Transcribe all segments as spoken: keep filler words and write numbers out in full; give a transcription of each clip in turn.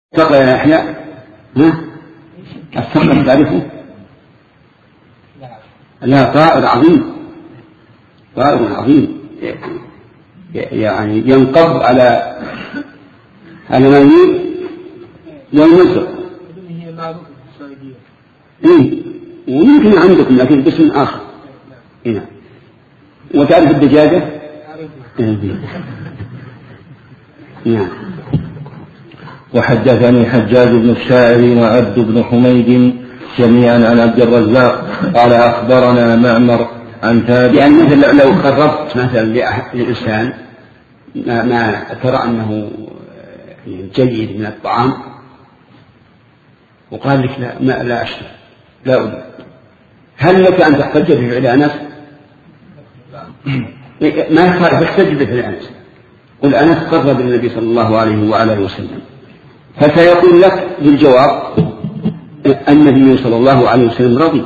الثقل يا يحيى؟ ها؟ الثقل تعرفه؟ لا، طائر عظيم، طائر عظيم يعني ينقض على على ما ينزل. هي معروفة في الصيدية. إيه، ويمكن عندكم لكن باسم آخر. هنا. وتعرف الدجاجة؟ إيه. نعم. وحدثني حجاج بن الشاعر وعبد بن حميد جميعا عن عبد الرزاق قال أخبرنا معمر عن ثابت. يعني مثل لو قربت مثلا لإنسان ما, ما ترى أنه جيد من الطعام وقال لك لا ما لا أشتري لا أريد، هل لك أن تحتج بفعل أنس؟ ما يخالف، احتج بفعل أنس، قل أنس قرب النبي صلى الله عليه وعلى وسلم، فسيقول لك بالجواب النبي صلى الله عليه وسلم رضي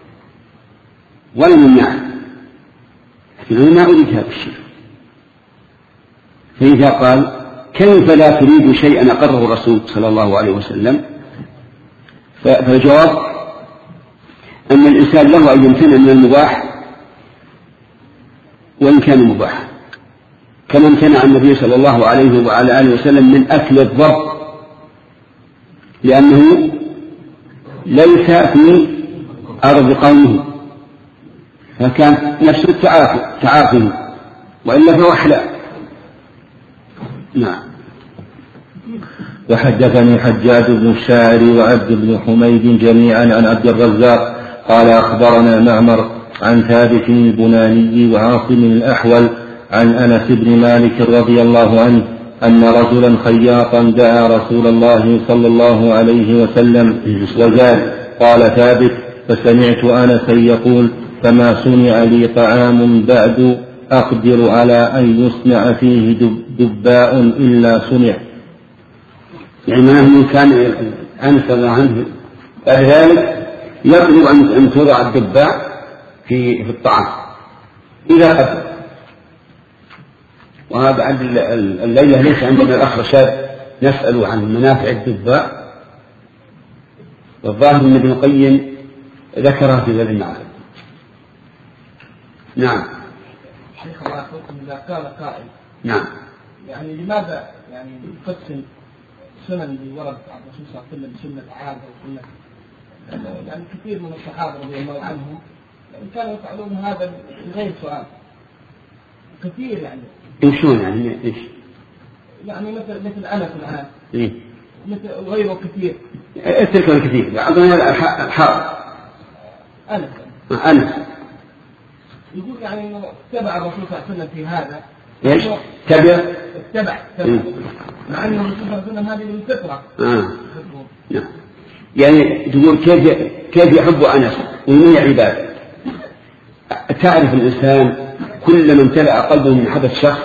ولم يمنعه، لكن أنا ما أريد هذا الشيء. فإذا قال كيف لا تريد شيئا أقره الرسول صلى الله عليه وسلم، فالجواب أن الإنسان له أن يمتنع من المباح وإن كان مباحا، كما امتنع النبي صلى الله عليه وعلى آله وسلم من أكل الضب لأنه ليس في أرض قومه، فكان نفس التعافي تعافي وإلا فهو حلال. نعم. وحدثني حجاج بن الشاعر وعبد بن حميد جميعا عن عبد الرزاق قال أخبرنا معمر عن ثابت البناني وعاصم الأحول عن أنس بن مالك رضي الله عنه أن رجلا خياطا دعا رسول الله صلى الله عليه وسلم وزاد. قال ثابت فسمعت أنسا يقول فما صنع لي طعام بعد أقدر على أن يصنع فيه دباء إلا صنع. يعني من كان أنس الله عنه بعد ذلك يطلب أن توضع الدباء في في الطعام إذا قدر. وهذا عند الليلة ليس عندنا الأخ رشاد نسأل عن منافع الدباء، والظاهر أن ابن القيم ذكرها في هذا المعرض. نعم. شيخ الله يحفظكم، إذا قال قائل نعم يعني لماذا يعني نقسم سنن اللي ورد عن الرسول صلى الله عليه وسلم سنة عادة وسنة، يعني كثير من الصحابة رضي الله عنهم يعني كانوا يفعلون هذا بغير سؤال كثير. يعني يمشون يعني ايش؟ يعني مثل مثل أنس الآن إيه؟ مثل غيره كثير. اترك الكثير بعضنا الحار أنس أنس يقول يعني إنه اتبع الرسول صلى الله عليه وسلم في هذا. ايش؟ تبع اتبع اتبع مع أن الرسول صلى الله عليه وسلم هذه من الفطرة. آه. نعم. يعني تقول كيف كيف يحب أنس ومن عباده. تعرف الإنسان كل من امتلأ قلبه من محبة شخص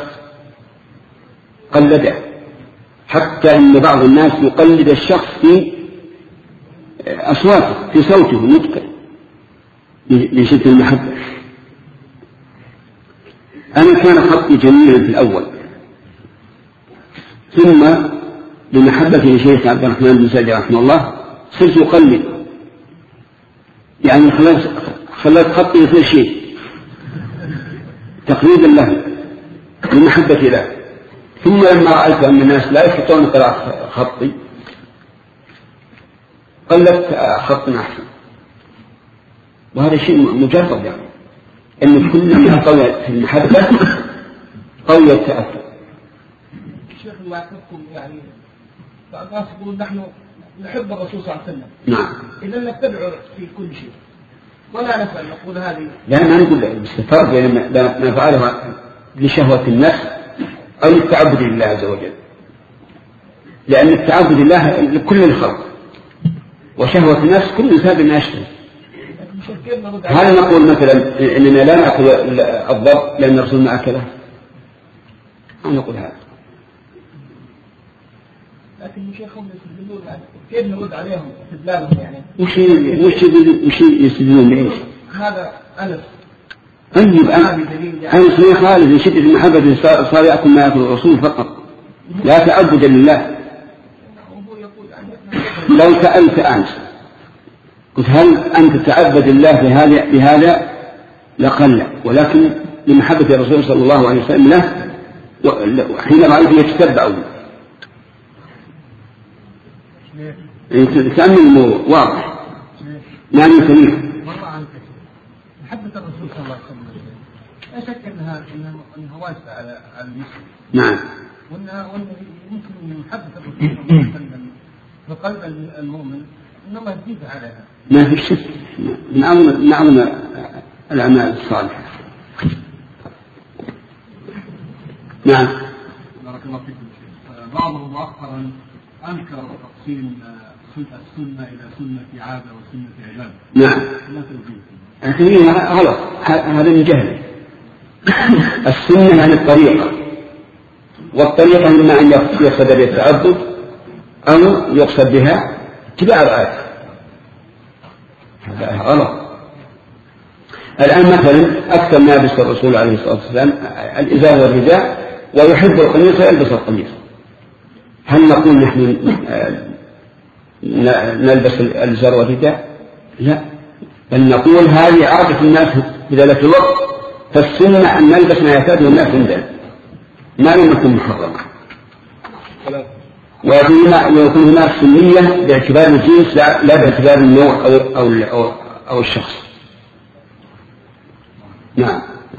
قلده، حتى أن بعض الناس يقلد الشخص في أصواته في صوته نطقه من شدة المحبة. أنا كان خطي جميلا في الأول، ثم بمحبتي لشيخ عبد الرحمن بن سعد رحمه الله صرت أقلد، يعني خلت خطي يصير شيء تقليدا له بمحبة له. ثم لما رأيت أن الناس لا يستطيعون قراءة خطي قلت خط أحسن، وهذا شيء مجرد، يعني أن كل ما قوي في المحبة قوي التأثر. الشيخ الله يحفظكم، يعني بعض الناس يقولون نحن نحب الرسول صلى الله عليه وسلم. نعم. إذا نتبعه في كل شيء ولا نسأل نقول هذه. لا ما نقول بس الفرق بين ما فعله لشهوة النفس أو التعبد لله عز وجل، لأن التعبد لله لكل الخلق، وشهوة النفس كل إنسان بما يشتهي. هل نقول مثلا إننا لا نأكل الضب لأن الرسول ما أكله؟ أو نقول هذا؟ لكن شيخهم يستدلون كيف نرد عليهم استدلالهم يعني؟ وش وش وش يستدلون بإيش؟ هذا أنس. طيب أنس ما خالد من شدة المحبة صار يأكل ما يأكل الرسول فقط لا تعبدا لله. وهو يقول لو سألت أنت قلت هل أنت تعبد الله بهذا بهذا لقل، ولكن لمحبة الرسول صلى الله عليه وسلم له حين رأيته يتتبع تأمل واضح. نعم سميك. محبة الرسول صلى الله عليه وسلم لا شك أنها أنها واسعة على المسلم. نعم. وأنها يمكن محبة الرسول صلى الله عليه وسلم في قلب المؤمن إن الله يزيد عليها. ما في شك. من أعظم من أعظم الأعمال الصالحة. نعم. بارك الله فيكم. بعضهم مؤخرا أنكر تقسيم السنة إلى سنة عادة وسنة عبادة. نعم. الحين غلط، هذا من جهل. السنة عن الطريقة، والطريقة إما أن يقصد بها التعبد أو يقصد بها اتباع الآية. هذا غلط. الآن مثلا أكثر ما يلبس الرسول عليه الصلاة والسلام الإزار والرداء، ويحب القميص ويلبس القميص. هل نقول نحن نلبس الإزار والرداء؟ لا، بل نقول هذه عادة الناس في ذلك الوقت، فالسنة أن نلبس ما يعتاده الناس عندنا ما لم يكن محرما. ويكون هناك سنية باعتبار الجنس لا باعتبار النوع أو, أو, أو, أو الشخص. نعم.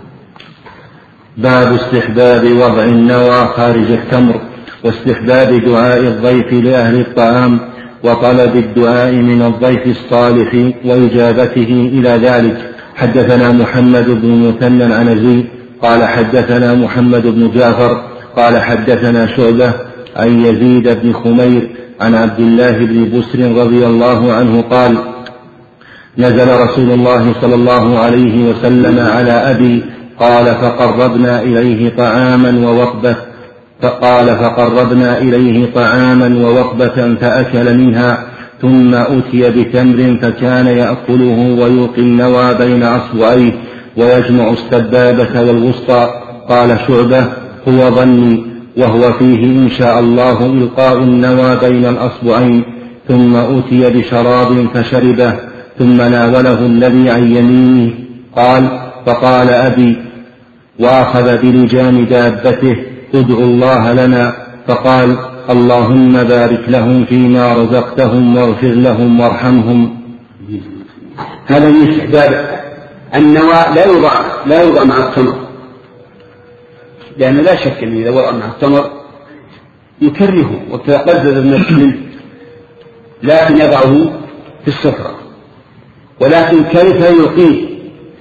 باب استحباب وضع النوى خارج التمر، واستحباب دعاء الضيف لأهل الطعام، وطلب الدعاء من الضيف الصالح وإجابته إلى ذلك. حدثنا محمد بن مثنى العنزي قال حدثنا محمد بن جعفر قال حدثنا شعبة عن يزيد بن خمير عن عبد الله بن بسر رضي الله عنه قال نزل رسول الله صلى الله عليه وسلم على أبي قال فقربنا إليه طعاما ووقبة فقال فقربنا إليه طعاما ووقبة فأكل منها، ثم أتي بتمر فكان يأكله ويلقي النوى بين أصبعيه ويجمع السبابة والوسطى. قال شعبة هو ظني، وهو فيه إن شاء الله إلقاء النوى بين الأصبعين. ثم أتي بشراب فشربه، ثم ناوله الذي عن يمينه. قال فقال أبي وأخذ بلجام دابته ادعوا الله لنا، فقال اللهم بارك لهم فيما رزقتهم واغفر لهم وارحمهم. هذا من استحباب النوى لا يوضع لا يوضع مع التمر، لأن لا شك أن إذا وضع مع التمر يكرهه وتقزز النفس منه، لكن يضعه في السفرة. ولكن كيف يلقيه؟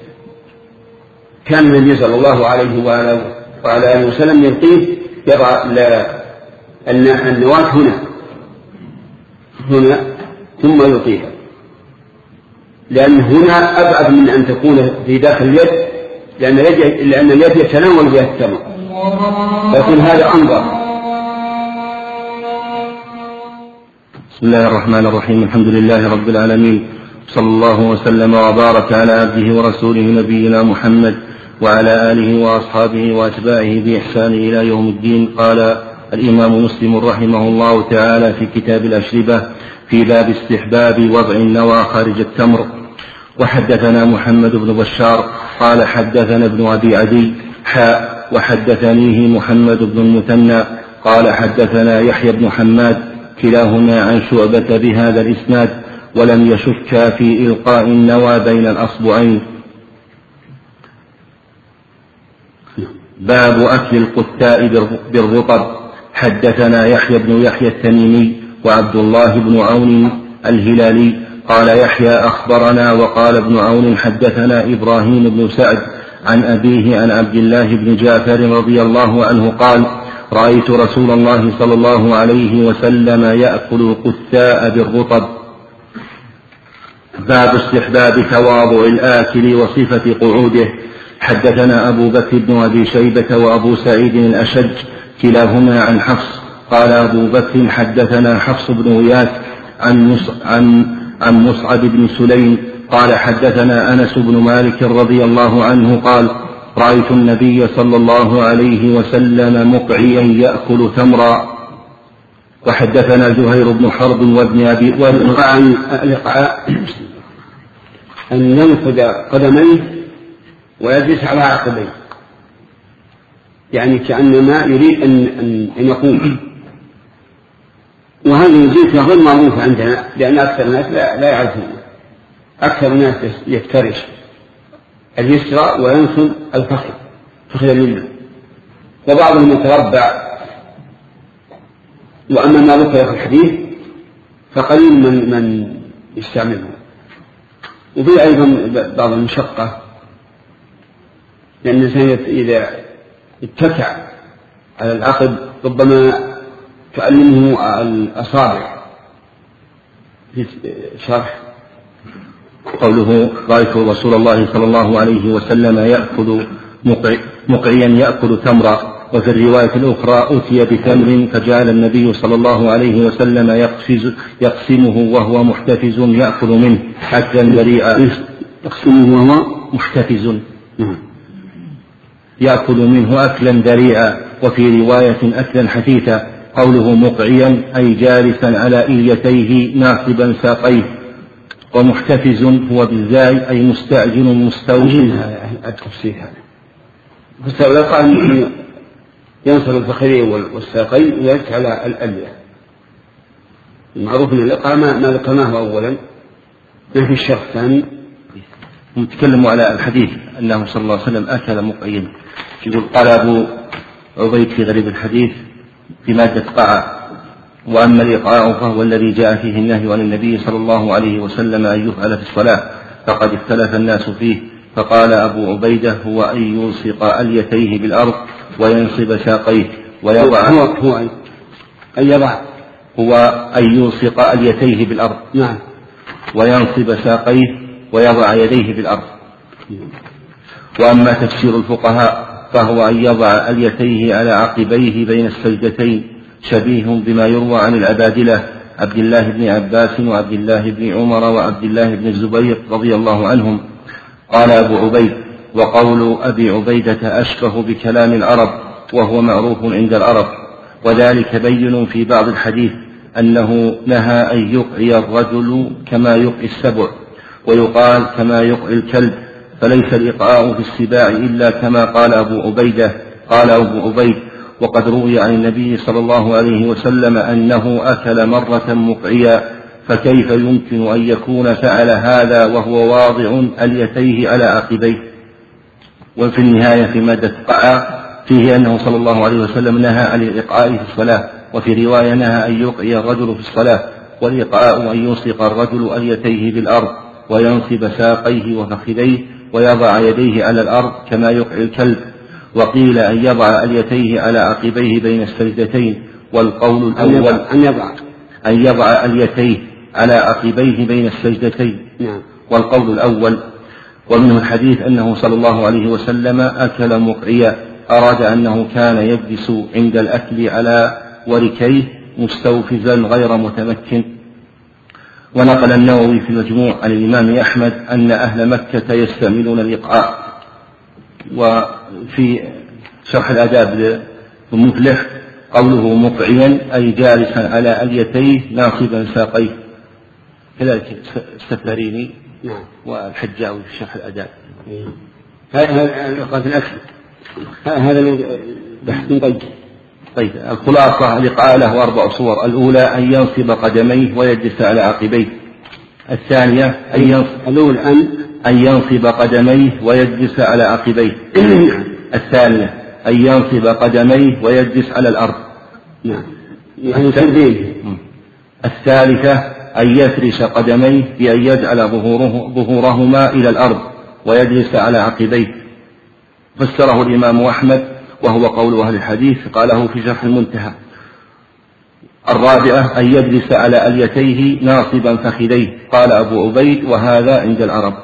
كان النبي صلى الله عليه وعلى آله وسلم يلقيه يضع النواة هنا هنا ثم يلقيها، لأن هنا أبعد من أن تكون في داخل اليد، لأن اليد, لأن اليد يتناول بها التمر، لكن هذا أنظر. بسم الله الرحمن الرحيم. الحمد لله رب العالمين، صلى الله وسلم وبارك على عبده ورسوله نبينا محمد وعلى آله وأصحابه وأتباعه بإحسان إلى يوم الدين. قال الإمام مسلم رحمه الله تعالى في كتاب الأشربة في باب استحباب وضع النوى خارج التمر. وحدثنا محمد بن بشار قال حدثنا ابن أبي عدي حاء وحدثنيه محمد بن المثنى قال حدثنا يحيى بن حماد كلاهما عن شعبة بهذا الإسناد، ولم يشك في إلقاء النوى بين الأصبعين. باب أكل القتاء بالرطب. حدثنا يحيى بن يحيى التميمي وعبد الله بن عون الهلالي قال يحيى أخبرنا، وقال ابن عون حدثنا إبراهيم بن سعد عن أبيه عن عبد الله بن جعفر رضي الله عنه قال رأيت رسول الله صلى الله عليه وسلم يأكل القتاء بالرطب. باب استحباب تواضع الآكل وصفة قعوده. حدثنا أبو بكر بن أبي شيبة وأبو سعيد الأشج كلاهما عن حفص قال أبو بكر حدثنا حفص بن غياث عن عن عن مصعب بن سليم قال حدثنا أنس بن مالك رضي الله عنه قال رأيت النبي صلى الله عليه وسلم مقعيا يأكل تمرا. وحدثنا زهير بن حرب وابن أبي الإقعاء أن ينفذ قدميه ويجلس على عقبيه، يعني كأنما يريد أن, أن يقوم. وهذه الجنسية غير معروفة عندنا، لأن أكثر الناس لا, لا يعرفون. أكثر الناس يفترش اليسرى وينصب الفخذ فخذ اليمنى، وبعضهم يتربع. وأما ما ذكر في الحديث فقليل من من يستعمله. وفي أيضا بعض المشقة، لأن الإنسان إذا اتكع على العقب ربما تعلمه الأصابع في شرح. قوله رأيت رسول الله صلى الله عليه وسلم يأكل مقعيا يأكل تمرا. وفي الرواية الأخرى أتي بتمر فجعل النبي صلى الله عليه وسلم يقفز يقسمه وهو محتفز يأكل منه أكلا بريئا. يقسمه وهو محتفز يأكل منه أكلا بريئا. وفي رواية أكلا حثيثا. قوله مقعيا أي جالسا على إليتيه ناصبا ساقيه. ومحتفز هو بالزاي أي مستعجل مستوجب. التفسير هذا فالسؤال قال ينصر الفخذين والساقين ويركز على الألية. المعروف من الإقامة ما ذكرناه أولا، ما في الشرح الثاني. نتكلم على الحديث أنه صلى الله عليه وسلم أكل مقعيا. يقول قال أبو عبيد في غريب الحديث في مادة قاع: وأما الإقعاء فهو الذي جاء فيه النهي عن النبي صلى الله عليه وسلم أن يفعل في الصلاة، فقد اختلف الناس فيه. فقال أبو عبيدة هو أن يلصق أليتيه بالأرض وينصب ساقيه ويضع هو هو أن يضع هو أن يلصق أليتيه بالأرض نعم وينصب ساقيه ويضع يديه بالأرض. وأما تفسير الفقهاء فهو أن يضع أليتيه على عقبيه بين السجدتين، شبيه بما يروى عن العبادلة عبد الله بن عباس وعبد الله بن عمر وعبد الله بن الزبير رضي الله عنهم. قال أبو عبيد: وقول أبي عبيدة أشبه بكلام العرب، وهو معروف عند العرب، وذلك بين في بعض الحديث أنه نهى أن يقعي الرجل كما يقعي السبع، ويقال كما يقعي الكلب، فليس الإقعاء في السباع إلا كما قال أبو عبيدة. قال أبو عبيد: وقد روي عن النبي صلى الله عليه وسلم أنه أكل مرة مقعيا، فكيف يمكن أن يكون فعل هذا وهو واضع أليتيه على عقبيه؟ وفي النهاية في مادة قعاء فيه أنه صلى الله عليه وسلم نهى عن الإقعاء في الصلاة، وفي رواية نهى أن يقعي الرجل في الصلاة. والإقعاء أن يلصق الرجل أليتيه بالأرض وينصب ساقيه وفخذيه ويضع يديه على الأرض كما يقعي الكلب. وقيل أن يضع أليتيه على عقبيه بين السجدتين. والقول الأول أن يضع أن يضع أليتيه على عقبيه بين السجدتين. نعم. والقول الأول. ومنه الحديث أنه صلى الله عليه وسلم أكل مقعيا، أراد أنه كان يجلس عند الأكل على وركيه مستوفزا غير متمكن. ونقل النووي في المجموع عن الإمام أحمد أن أهل مكة يستعملون الإقعاء. وفي شرح الآداب للمفلح قوله مقعيا أي جالسا على أليتيه ناصبا ساقيه، كذلك السفاريني نعم. والحجاوي في شرح الآداب. هذا الإقعاء في الأكل هذا بحث طيب. طيب الخلاصة: الإقعاء له أربع صور. الأولى أن ينصب قدميه ويجلس على عقبيه. الثانية أن ينصب الأول أن أن ينصب قدميه ويجلس على عقبيه. الثانية أن ينصب قدميه ويجلس على الأرض. نعم. الثالثة أن يفرش قدميه بأن يجعل ظهوره ظهورهما إلى الأرض ويجلس على عقبيه. فسره الإمام أحمد وهو قول أهل الحديث، قاله في شرح المنتهى. الرابعة أن يجلس على أليتيه ناصبا فخذيه. قال أبو عبيد: وهذا عند العرب.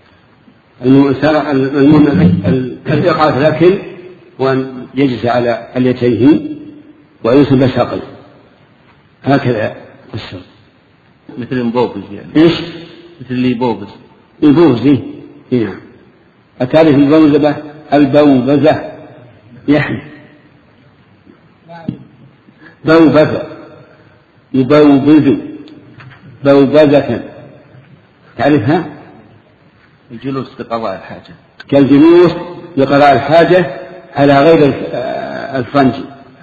الإقعاء في الأكل وأن يجلس على أليتيه وينصب ساقيه، هكذا السر. مثل المبوبز يعني. إيش؟ مثل اللي يبوبز. يبوبز إيه؟ نعم. أتعرف البوزبة؟ البوبزة يحمي بوبزة يبوبز بوبزة، تعرفها؟ الجلوس لقضاء الحاجة، كالجلوس لقضاء الحاجة على غير الفرنج.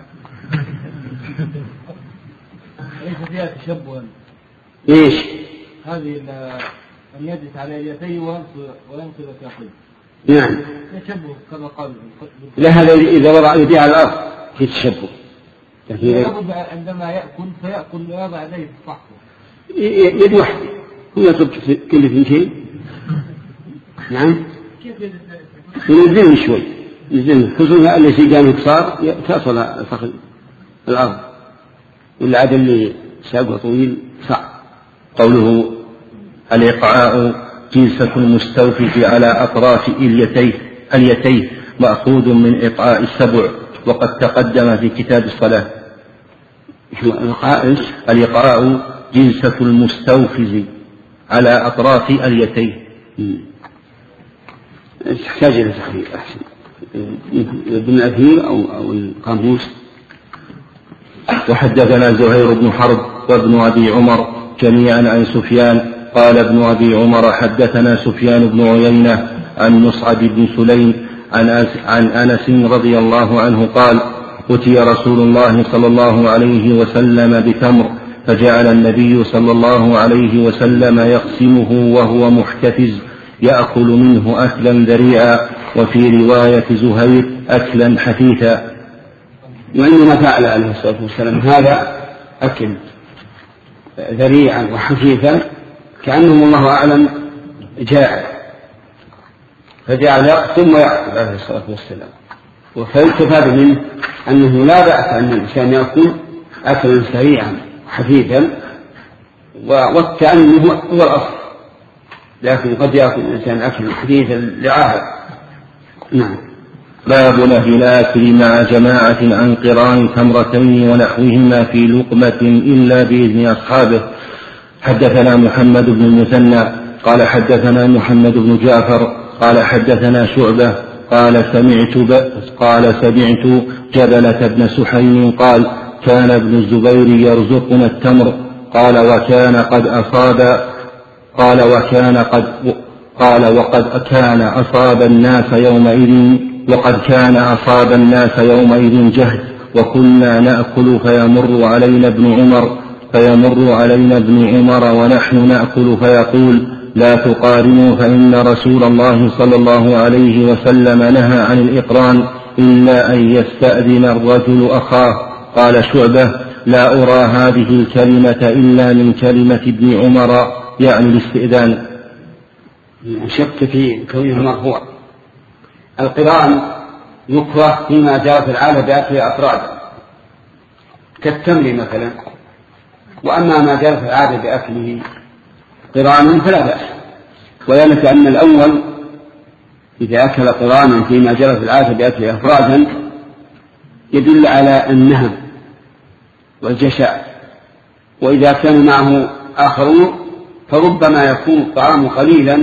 ليس فيها تشبه. إيش؟ هذه أن يجلس على اليدين وينصب ساقيه. نعم. تشبه كما قال. لا، هذا إذا وضع يديه على الأرض في تشبه. عندما يأكل فيأكل ويضع يديه في الصحف. يد واحدة هو يطلب كل اثنتين. نعم. ينزل شوي، ينزل خصوصا الذي كان قصار تصل فخذ الأرض، والعادة اللي ساقه طويل صعب. قوله الإقعاء جلسة المستوفز على أطراف اليتيه اليتيه مأخوذ من إقعاء السبع، وقد تقدم في كتاب الصلاة. الإقعاء جلسة المستوفز على أطراف اليتيه. تحتاج إلى تحرير أحسن، ابن الأثير أو أو القاموس. وحدثنا زهير بن حرب وابن أبي عمر جميعا عن سفيان قال ابن أبي عمر حدثنا سفيان بن عيينة عن مصعب بن سليم عن أنس رضي الله عنه قال أتي رسول الله صلى الله عليه وسلم بتمر فجعل النبي صلى الله عليه وسلم يقسمه وهو محتفز يأكل منه أكلا ذريعا، وفي رواية زهير أكلا حثيثا. وإنما فعل عليه الصلاة والسلام هذا أكل ذريعا وحثيثا كأنه الله أعلم جائع، فجعل ثم يأكل عليه الصلاة والسلام. وفيستفاد منه أنه لا بأس أن الإنسان يأكل أكلا سريعا حثيثا، والتأني هو الأصل، لكن قد يأكل الإنسان أكلا حثيثا لعاهة. نعم. باب نهي الآكل مع جماعة عن قران تمرتين ونحوهما في لقمة إلا بإذن أصحابه. حدثنا محمد بن المثنى قال حدثنا محمد بن جعفر قال حدثنا شعبة قال سمعت ب... قال سمعت جبلة بن سحيم قال كان ابن الزبير يرزقنا التمر قال وكان قد أصاب قال وكان قد قال وقد كان أصاب الناس يومئذ وقد كان أصاب الناس يومئذ جهد، وكنا نأكل فيمر علينا ابن عمر فيمر علينا ابن عمر ونحن نأكل فيقول لا تقارنوا فإن رسول الله صلى الله عليه وسلم نهى عن الإقران إلا أن يستأذن الرجل أخاه. قال شعبة لا أرى هذه الكلمة إلا من كلمة ابن عمر يعني الاستئذان. شك في كونه مرفوع. القران يكره فيما جرت العادة بأكل أفراده كالتمر مثلا، وأما ما جرت العادة بأكله قرانا فلا بأس، وذلك أن الأول إذا أكل قرانا فيما جرت العادة بأكله أفرادا يدل على النهم والجشع، وإذا كان معه آخرون فربما يكون الطعام قليلا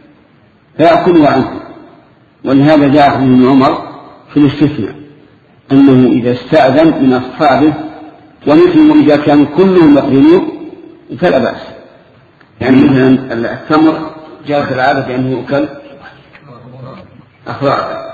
فيأكله عنه. ولهذا جاء ابن عمر في الاستثناء أنه إذا استأذن من أصحابه ومثلهم إذا كانوا كلهم يقرنون فلا بأس. يعني مثلا التمر جاءت العادة بأنه يؤكل أفرادا،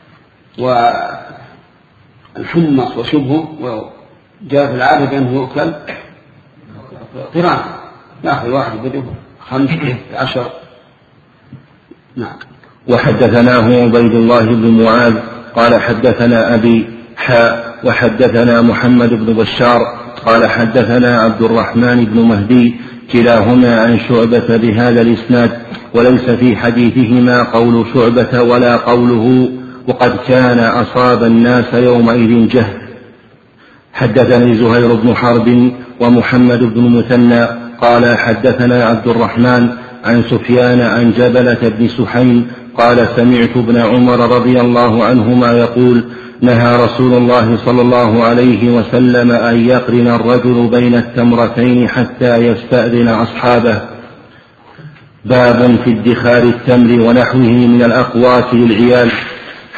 والحمص وشبهه جاءت العادة بأنه يؤكل قران، يأخذ واحد بديه خمسة عشر. نعم. وحدثناه عبيد الله بن معاذ قال حدثنا أبي حاء وحدثنا محمد بن بشار قال حدثنا عبد الرحمن بن مهدي كلاهما عن شعبة بهذا الإسناد، وليس في حديثهما قول شعبة ولا قوله وقد كان أصاب الناس يومئذ جهد. حدثني زهير بن حرب ومحمد بن مثنى قال حدثنا عبد الرحمن عن سفيان عن جبلة بن سحيم قال سمعت ابن عمر رضي الله عنهما يقول نهى رسول الله صلى الله عليه وسلم أن يقرن الرجل بين التمرتين حتى يستأذن أصحابه. باب في ادخار التمر ونحوه من الأقوات للعيال.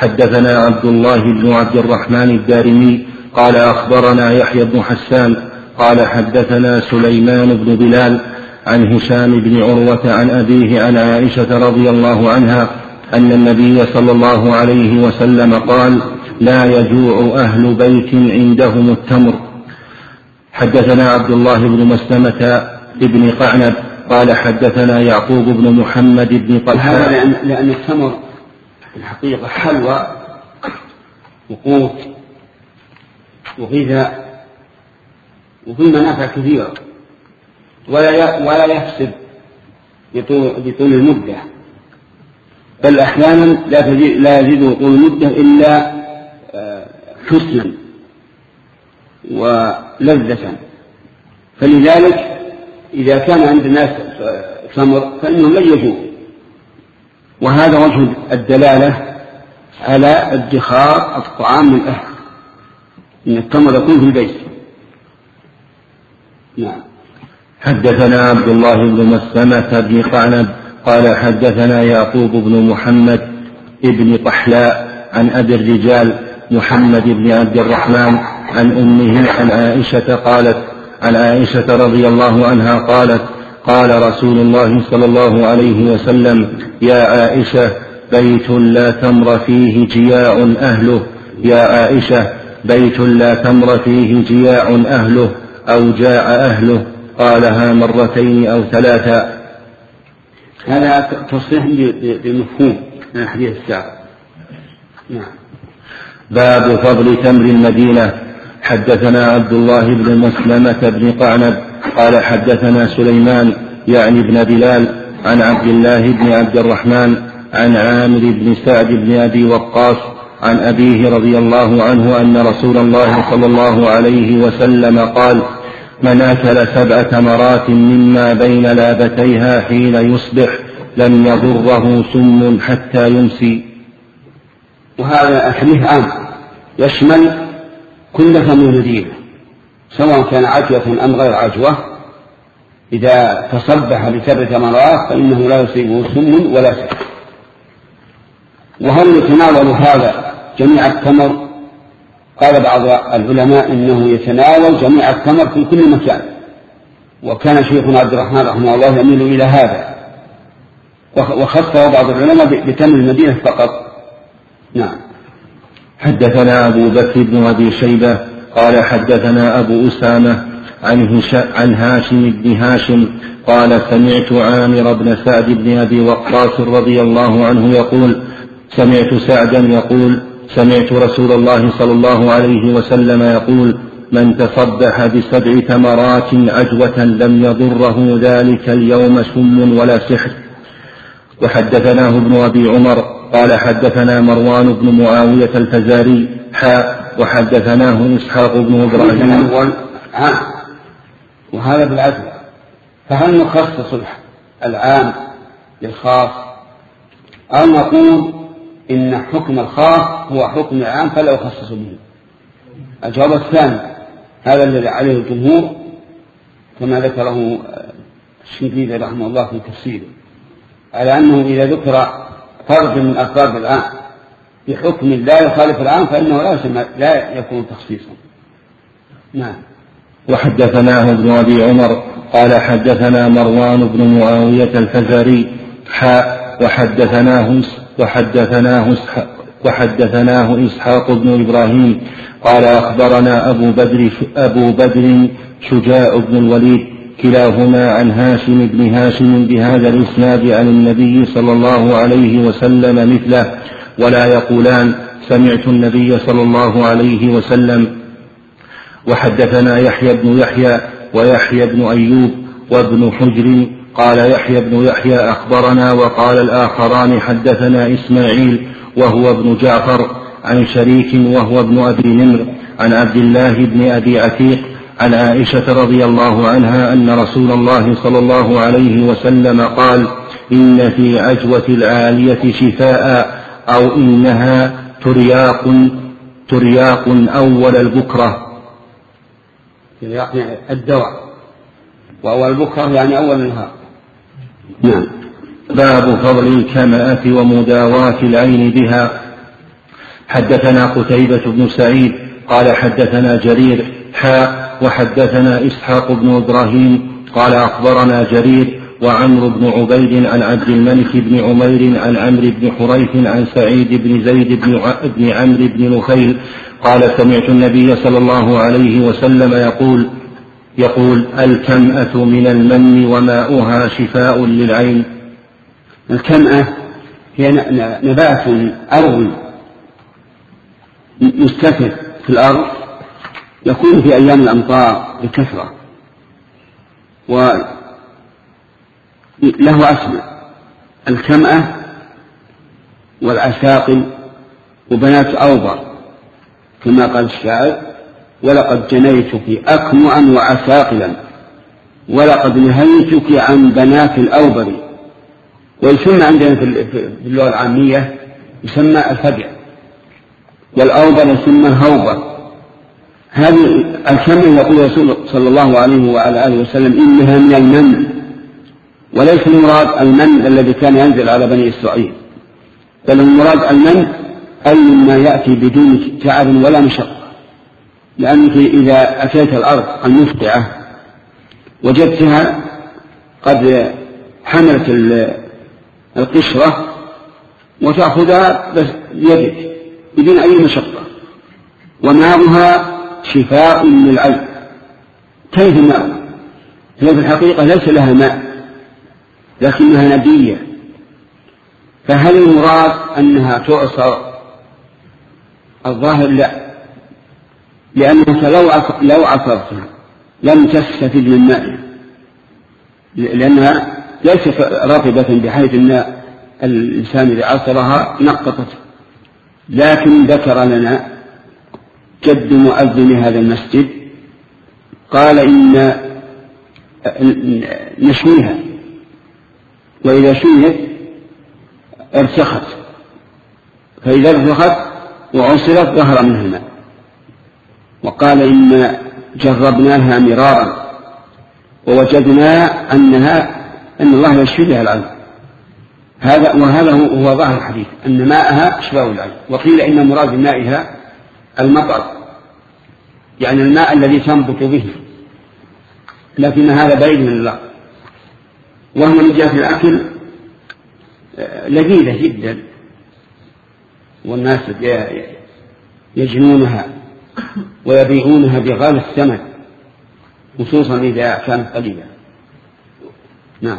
حدثنا عبد الله بن عبد الرحمن الدارمي قال أخبرنا يحيى بن حسان قال حدثنا سليمان بن بلال عن هشام بن عروة عن أبيه عن عائشة رضي الله عنها أن النبي صلى الله عليه وسلم قال لا يجوع أهل بيت عندهم التمر. حدثنا عبد الله بن مسلمة بن قعنب قال حدثنا يعقوب بن محمد بن طلحة. هذا لأن, لأن التمر في الحقيقة حلوى وقوت وغذاء وفي منافع كثيرة ولا ولا يفسد بطول المدة، بل أحيانا لا يزيد طول المدة إلا حسنا ولذة. فلذلك إذا كان عند الناس تمر فإنهم لن يجوعوا، وهذا وجه الدلالة على ادخار الطعام للأهل، إن التمر يكون في البيت. نعم. حدثنا عبد الله بن مسلمة بن قعنب قال حدثنا يعقوب بن محمد بن طحلاء عن أبي الرجال محمد بن عبد الرحمن عن أمه عن عائشة قالت عن عائشة رضي الله عنها قالت قال رسول الله صلى الله عليه وسلم يا عائشة بيت لا تمر فيه جياع أهله، يا عائشة بيت لا تمر فيه جياع أهله أو جاع أهله، قالها مرتين أو ثلاثا. هذا تصريح بمفهوم من الحديث السابق. نعم. باب فضل تمر المدينة. حدثنا عبد الله بن مسلمة بن قعنب قال حدثنا سليمان يعني بن بلال عن عبد الله بن عبد الرحمن عن عامر بن سعد بن أبي وقاص عن أبيه رضي الله عنه أن رسول الله صلى الله عليه وسلم قال من أكل سبع تمرات مما بين لابتيها حين يصبح لم يضره سم حتى يمسي. وهذا الحديث عام يشمل كل تمر المدينة سواء كان عجوة أم غير عجوة، إذا تصبح بسبع تمرات فإنه لا يصيبه سم ولا سحر. وهل يتناول هذا جميع التمر؟ قال بعض العلماء إنه يتناول جميع التمر في كل مكان، وكان شيخنا عبد الرحمن رحمه الله يميل إلى هذا، وخصه بعض العلماء بتمر المدينة فقط. نعم. حدثنا أبو بكر بن أبي شيبة قال حدثنا أبو أسامة عن, عن هاشم بن هاشم قال سمعت عامر بن سعد بن أبي وقاص رضي الله عنه يقول سمعت سعدا يقول سمعت رسول الله صلى الله عليه وسلم يقول من تصبح بسبع تمرات عجوة لم يضره ذلك اليوم سم ولا سحر. وحدثناه ابن أبي عمر قال حدثنا مروان بن معاوية الفزاري حاء وحدثناه إسحاق بن إبراهيم. وهذا بالعدل، فهل نخصص العام للخاص أو نقول إن حكم الخاص هو حكم العام فلا يخصص به؟ الجواب الثاني هذا الذي عليه الجمهور كما ذكره الشنقيطي رحمه الله في تفسيره، على أنه إذا ذكر فرد من أفراد العام بحكم لا يخالف العام فإنه لا يسمى لا يكون تخصيصا. نعم. وحدثناه ابن أبي عمر قال حدثنا مروان بن معاوية الفزاري حاء وحدثناه وحدثناه وحدثناه إسحاق بن إبراهيم قال أخبرنا أبو بدر أبو بدر شجاع بن الوليد كلاهما عن هاشم بن هاشم بهذا الإسناد عن النبي صلى الله عليه وسلم مثله، ولا يقولان سمعت النبي صلى الله عليه وسلم. وحدثنا يحيى بن يحيى ويحيى بن أيوب وابن حجر قال يحيى بن يحيى أخبرنا وقال الآخران حدثنا إسماعيل وهو ابن جعفر عن شريك وهو ابن أبي نمر عن عبد الله بن أبي عتيق عن عائشة رضي الله عنها أن رسول الله صلى الله عليه وسلم قال إن في عجوة العالية شفاء أو إنها ترياق ترياق أول البكرة. يعني الدواء، وأول البكرة يعني أول النهار. نعم. باب فضل الكمأة ومداواة العين بها. حدثنا قتيبة بن سعيد قال حدثنا جرير حاء وحدثنا إسحاق بن إبراهيم قال أخبرنا جرير وعمرو بن عبيد عن عبد الملك بن عمير عن عمرو بن حريث عن سعيد بن زيد بن عمرو بن نفيل قال سمعت النبي صلى الله عليه وسلم يقول يقول الكمأة من المن وماؤها شفاء للعين. الكمأة هي نبات أرض مستفر في الأرض يكون في أيام الأمطار بكثرة وله أسماء الكمأة والعساقل وبنات أوبر كما قال الشاعر ولقد جنيتك أكمعا وعساقلا ولقد نهيتك عن بنات الأوبر. ويسمى عندنا في اللغة العامية يسمى الفجع والأوبر يسمى الهوبر. هذه الكمأة يقول الرسول صلى الله عليه وعلى آله وسلم إنها من المن وليس المراد المن الذي كان ينزل على بني إسرائيل بل المراد المن أي ما يأتي بدون تعب ولا مشقة لأنك إذا أتيت الأرض المفقعة وجدتها قد حملت القشرة وتأخذها بس بيدك بدون أي مشقة وماؤها شفاء للعين. كيف ماء؟ هي في الحقيقة ليس لها ماء لكنها نبية. فهل المراد أنها تعصر؟ الظاهر لا لأنك لو عصرتها لم تستفد من مائها لأنها ليست رطبة بحيث أن الإنسان إذا عصرها نقطت. لكن ذكر لنا جد مؤذن هذا المسجد قال إن نشويها وإذا شويت ارتخت فإذا ارتخت وعصرت ظهر منها الماء. وقال إن جربناها مرارا ووجدنا أنها أن الله يشفي بها العين. هذا وهذا هو ظاهر الحديث أن ماءها شفاء العين. وقيل إن مراد مائها المطر يعني الماء الذي تنبت به لكن هذا بعيد من الله. وهو من جهة الأكل لذيذة جدا والناس يجنونها ويبيعونها بغالي الثمن خصوصا إذا كانت قليلة. نعم.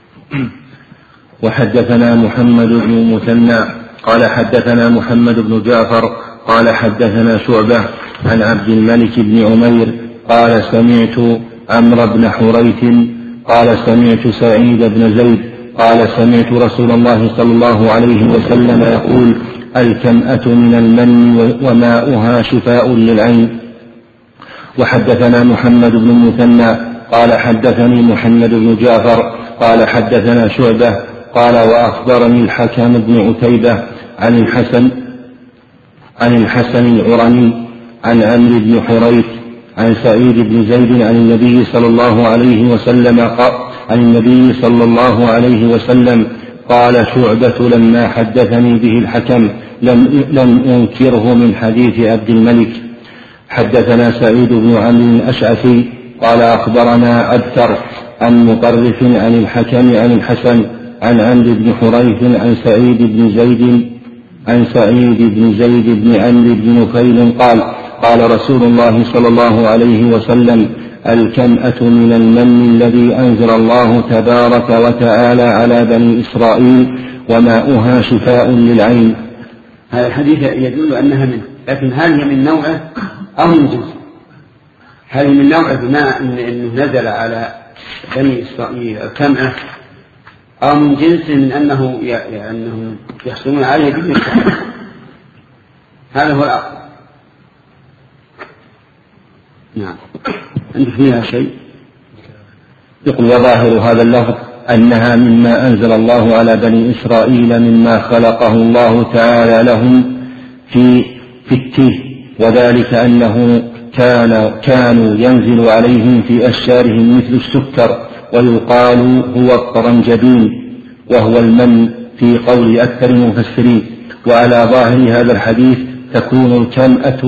وحدثنا محمد بن مثنى قال حدثنا محمد بن جعفر قال حدثنا شعبة عن عبد الملك بن عمير قال سمعت عمرو بن حريث قال سمعت سعيد بن زيد قال سمعت رسول الله صلى الله عليه وسلم يقول الكمأة من المن وماؤها شفاء للعين. وحدثنا محمد بن مثنى قال حدثني محمد بن جعفر قال حدثنا شعبة قال وأخبرني الحكم بن عتيبة عن الحسن عن الحسن العرني عن عمرو بن حريث عن سعيد بن زيد عن النبي صلى الله عليه وسلم قال عن النبي صلى الله عليه وسلم قال شعبة لما حدثني به الحكم لم, لم أنكره من حديث عبد الملك. حدثنا سعيد بن عمرو الأشعثي قال أخبرنا أبتر عن مطرف عن الحكم عن الحسن عن عمرو بن حريث عن سعيد بن زيد عن سعيد بن زيد بن عمرو بن نفيل قال قال رسول الله صلى الله عليه وسلم الكمأة من المن الذي أنزل الله تبارك وتعالى على بني إسرائيل وماؤها شفاء للعين. هذا الحديث يدل أنها منه لكن هل هي من نوعه أو من جنسه؟ هل هي من نوعه بما أنه نزل على بني إسرائيل الكمأة أو من جنسه من أنه أنهم يحصلون عليه بالنسبة؟ هذا هو الأقل. نعم. عندك فيها شيء؟ يقول وظاهر هذا اللفظ أنها مما أنزل الله على بني إسرائيل مما خلقه الله تعالى لهم في في التيه وذلك أنه كان كانوا ينزل عليهم في أشجارهم مثل السكر ويقال هو الطرنجبين وهو المن في قول أكثر المفسرين. وعلى ظاهر هذا الحديث تكون الكمأة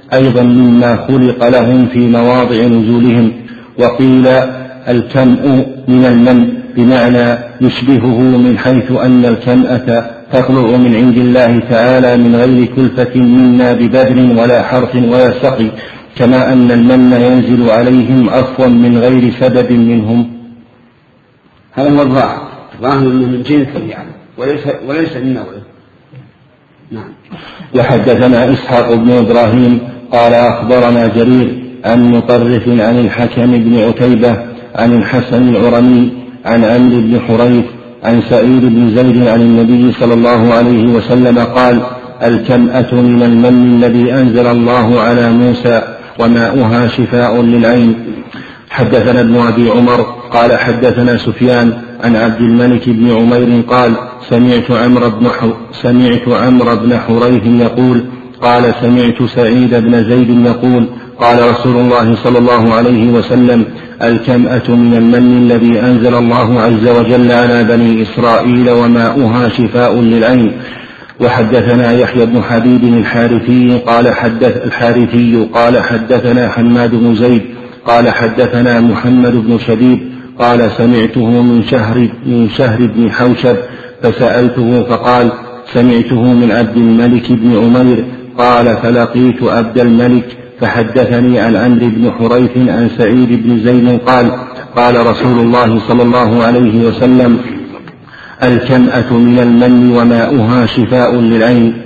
أيضا مما خلق لهم في مواضع نزولهم. وقيل الكمء من المن بمعنى يشبهه من حيث أن الكمأة تطلع من عند الله تعالى من غير كلفة منا ببذل ولا حرث ولا سقي، كما أن المن ينزل عليهم عفوا من غير سبب منهم. هذا هو الظاهر، ظاهر من جنسه يعني وليس وليس من نوعه. نعم. وحدثنا إسحاق بن إبراهيم قال أخبرنا جرير عن مطرف عن الحكم بن عتيبة عن الحسن العرمي عن عمرو بن حريث عن سعيد بن زيد عن النبي صلى الله عليه وسلم قال: الكمأة من المن الذي أنزل الله على موسى وماؤها شفاء للعين. حدثنا ابن أبي عمر قال حدثنا سفيان عن عبد الملك بن عمير قال: سمعت عمرو بن سمعت عمرو بن حريث يقول: قال: سمعت سعيد بن زيد يقول: قال رسول الله صلى الله عليه وسلم: الكمأة من المن الذي أنزل الله عز وجل على بني إسرائيل وماؤها شفاء للعين. وحدثنا يحيى بن حبيب الحارثي قال حدث الحارثي قال حدثنا حماد بن زيد قال حدثنا محمد بن شبيب قال: سمعته من شهر من شهر بن حوشب فسألته فقال: سمعته من عبد الملك بن عمير قال: فلقيت عبد الملك فحدثني عن عمرو بن حريث عن سعيد بن زيد قال: قال رسول الله صلى الله عليه وسلم: الكمأة من المن وماؤها شفاء للعين.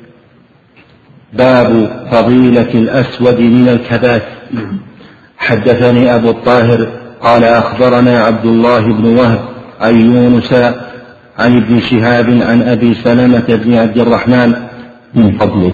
باب فضيلة الأسود من الكباث. حدثني أبو الطاهر قال أخبرنا عبد الله بن وهب عن يونس عن ابن شهاب عن أبي سلمة بن عبد الرحمن من فضله.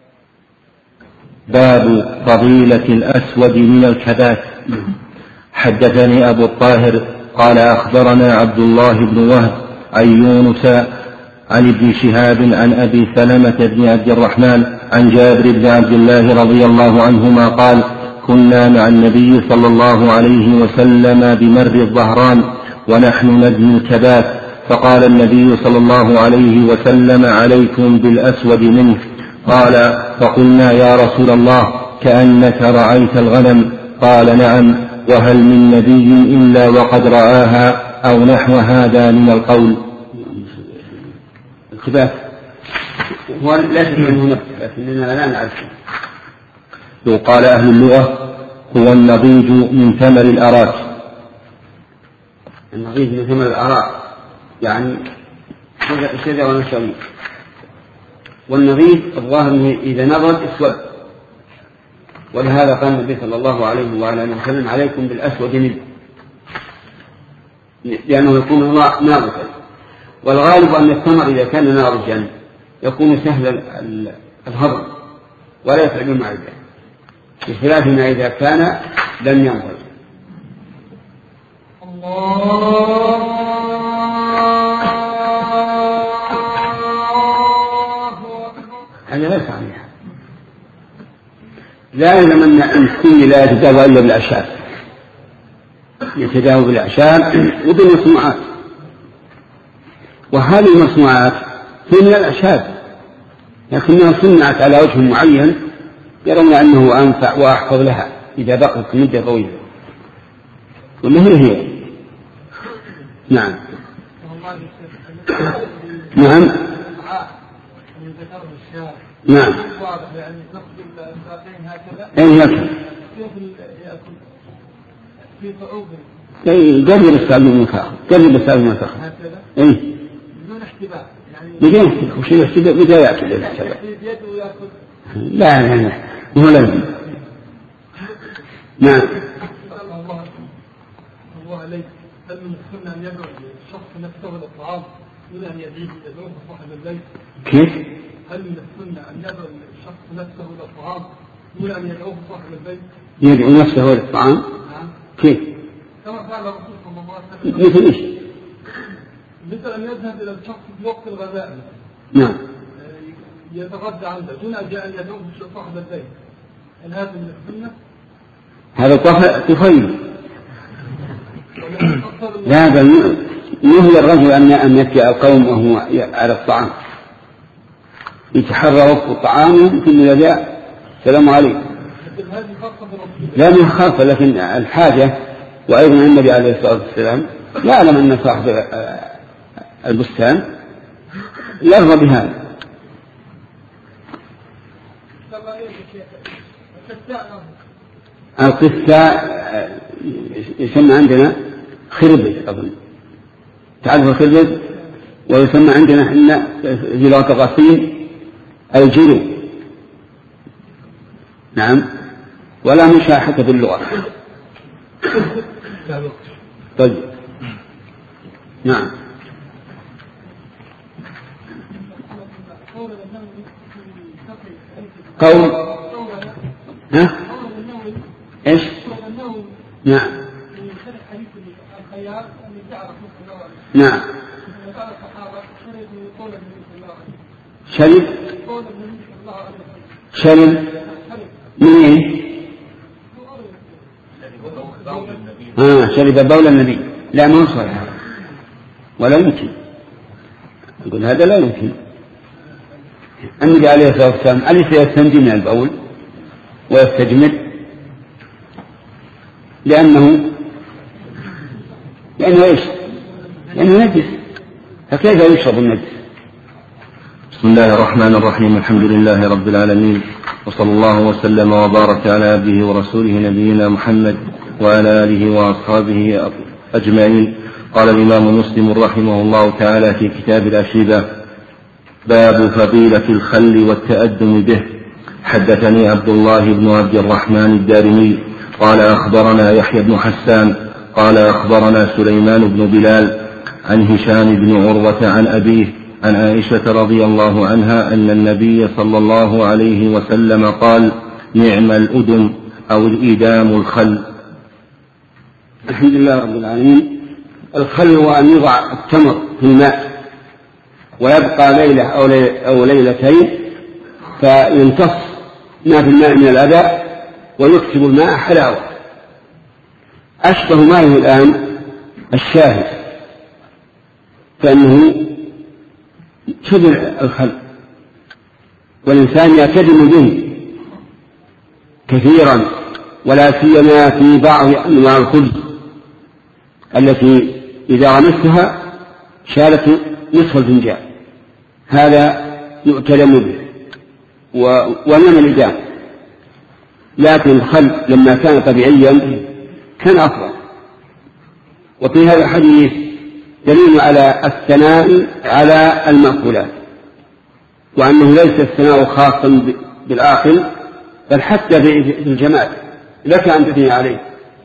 باب فضيلة الأسود من الكباث. حدثني أبو الطاهر قال أخبرنا عبد الله بن وهب عن يونس عن ابن شهاب عن أبي سلمة بن عبد الرحمن عن جابر بن عبد الله رضي الله عنهما قال: كنا مع النبي صلى الله عليه وسلم بمر الظهران ونحن ندني الكباث، فقال النبي صلى الله عليه وسلم: عليكم بالأسود منه. قال: فقلنا يا رسول الله كأنك رعيت الغنم. قال: نعم، وهل من نبي إلا وقد رعاها أو نحو هذا من القول. الكباث هو لا تفهمه نفسه لكننا لا نعرفه. يقال أهل اللغة هو النضيج من ثمر الأراك. النضيج من ثمر الأراك يعني شجر ونشوي، والنضيج الظاهر إذا نضج اسود، ولهذا قال النبي صلى الله عليه وعلى آله وسلم: عليكم بالأسود منه، لأنه يكون ناضجا. والغالب أن الثمر إذا كان ناضجا يكون سهل الهضم ولا يتعب المعدة، بخلاف ما إذا كان لم ينضج. هذا لا صحيح. لا يلزم أن الكل لا يتداوى إلا بالأعشاب، يتداوى بالأعشاب وبالمصنوعات، وهذه المصنوعات هي من الأعشاب لكنها صنعت على وجه معين يرون أنه أنفع وأحفظ لها إذا بقت مدة طويلة، ومهر هي. نعم نعم نعم أي هكذا. أي قبل الاستعمال المنفخ، قبل الاستعمال المنفخ. أي بدون احتباء يعني. بدون احتباء، وش الاحتباء؟ بدأ يأكل الاحتباء. لا لا لا هو لازم. نعم. الله عليك، هل من السنة أن يدعو الشخص نفسه للطعام دون أن يدعوه صاحب البيت؟ كيف؟ هل من السنة أن يدعو الشخص نفسه للطعام دون أن يدعوه صاحب البيت؟ يدعو نفسه للطعام؟ نعم. كيف؟ كما فعل الرسول صلى الله عليه وسلم. مثل إيش؟ مثل أن يذهب إلى الشخص في وقت الغداء. نعم. يتغدى عنده دون أن يدعوه صاحب البيت. هل هذا من السنة؟ هذا طفيل. لا بل يهوى الرجل أن يأتي القوم وهو على الطعام، يتحرى وقت الطعام في الغداء. السلام عليكم. لا من خاصة، لكن الحاجة. وأيضا النبي عليه الصلاة والسلام يعلم أن صاحب البستان يرضى بهذا. القساء يسمى عندنا خربز، أظن تعرف الخربز، ويسمى عندنا إحنا في لغة الغسيل الجلو. نعم، ولا مشاحة في اللغة. طيب نعم. قول ها ايش؟ نعم نعم. شرب شرب منين؟ آه شرب بول النبي. لا ما صحيح ولا يمكن، يقول هذا لا يمكن. النبي عليه الصلاة والسلام أليس يستنجي من البول ويستجمد؟ لأنه لأنه إيش؟ لأنه نجس، فكيف يشرب النجس؟ بسم الله الرحمن الرحيم. الحمد لله رب العالمين، وصلى الله وسلم وبارك على عبده ورسوله نبينا محمد وعلى آله وأصحابه أجمعين. قال الإمام مسلم رحمه الله تعالى في كتاب الأشربة: باب فضيلة الخل والتأدم به. حدثني عبد الله بن عبد الرحمن الدارمي قال أخبرنا يحيى بن حسان قال أخبرنا سليمان بن بلال عن هشام بن عروة عن أبيه عن عائشة رضي الله عنها أن النبي صلى الله عليه وسلم قال: نعم الأدم أو الإدام الخل. الحمد لله رب العالمين. الخل هو أن يضع التمر في الماء ويبقى ليلة أو, ليلة أو ليلتين فيمتص ما في الماء من الأذى ويكسب الماء حلاوة. أشبه ماءه الآن الشاهد، فإنه شبه الخل، والإنسان يعتدم به كثيرا، ولا سيما في بعض أنواع الخبز التي إذا غمستها شالت نصف الفنجان، هذا يعتدم به ونعم الإدام. لكن الخل لما كان طبيعيا كان أفضل. وفي هذا الحديث دليل على الثناء على المأكولات، وأنه ليس الثناء خاصا بالآكل بل حتى في الجمال لك أن تثني عليه.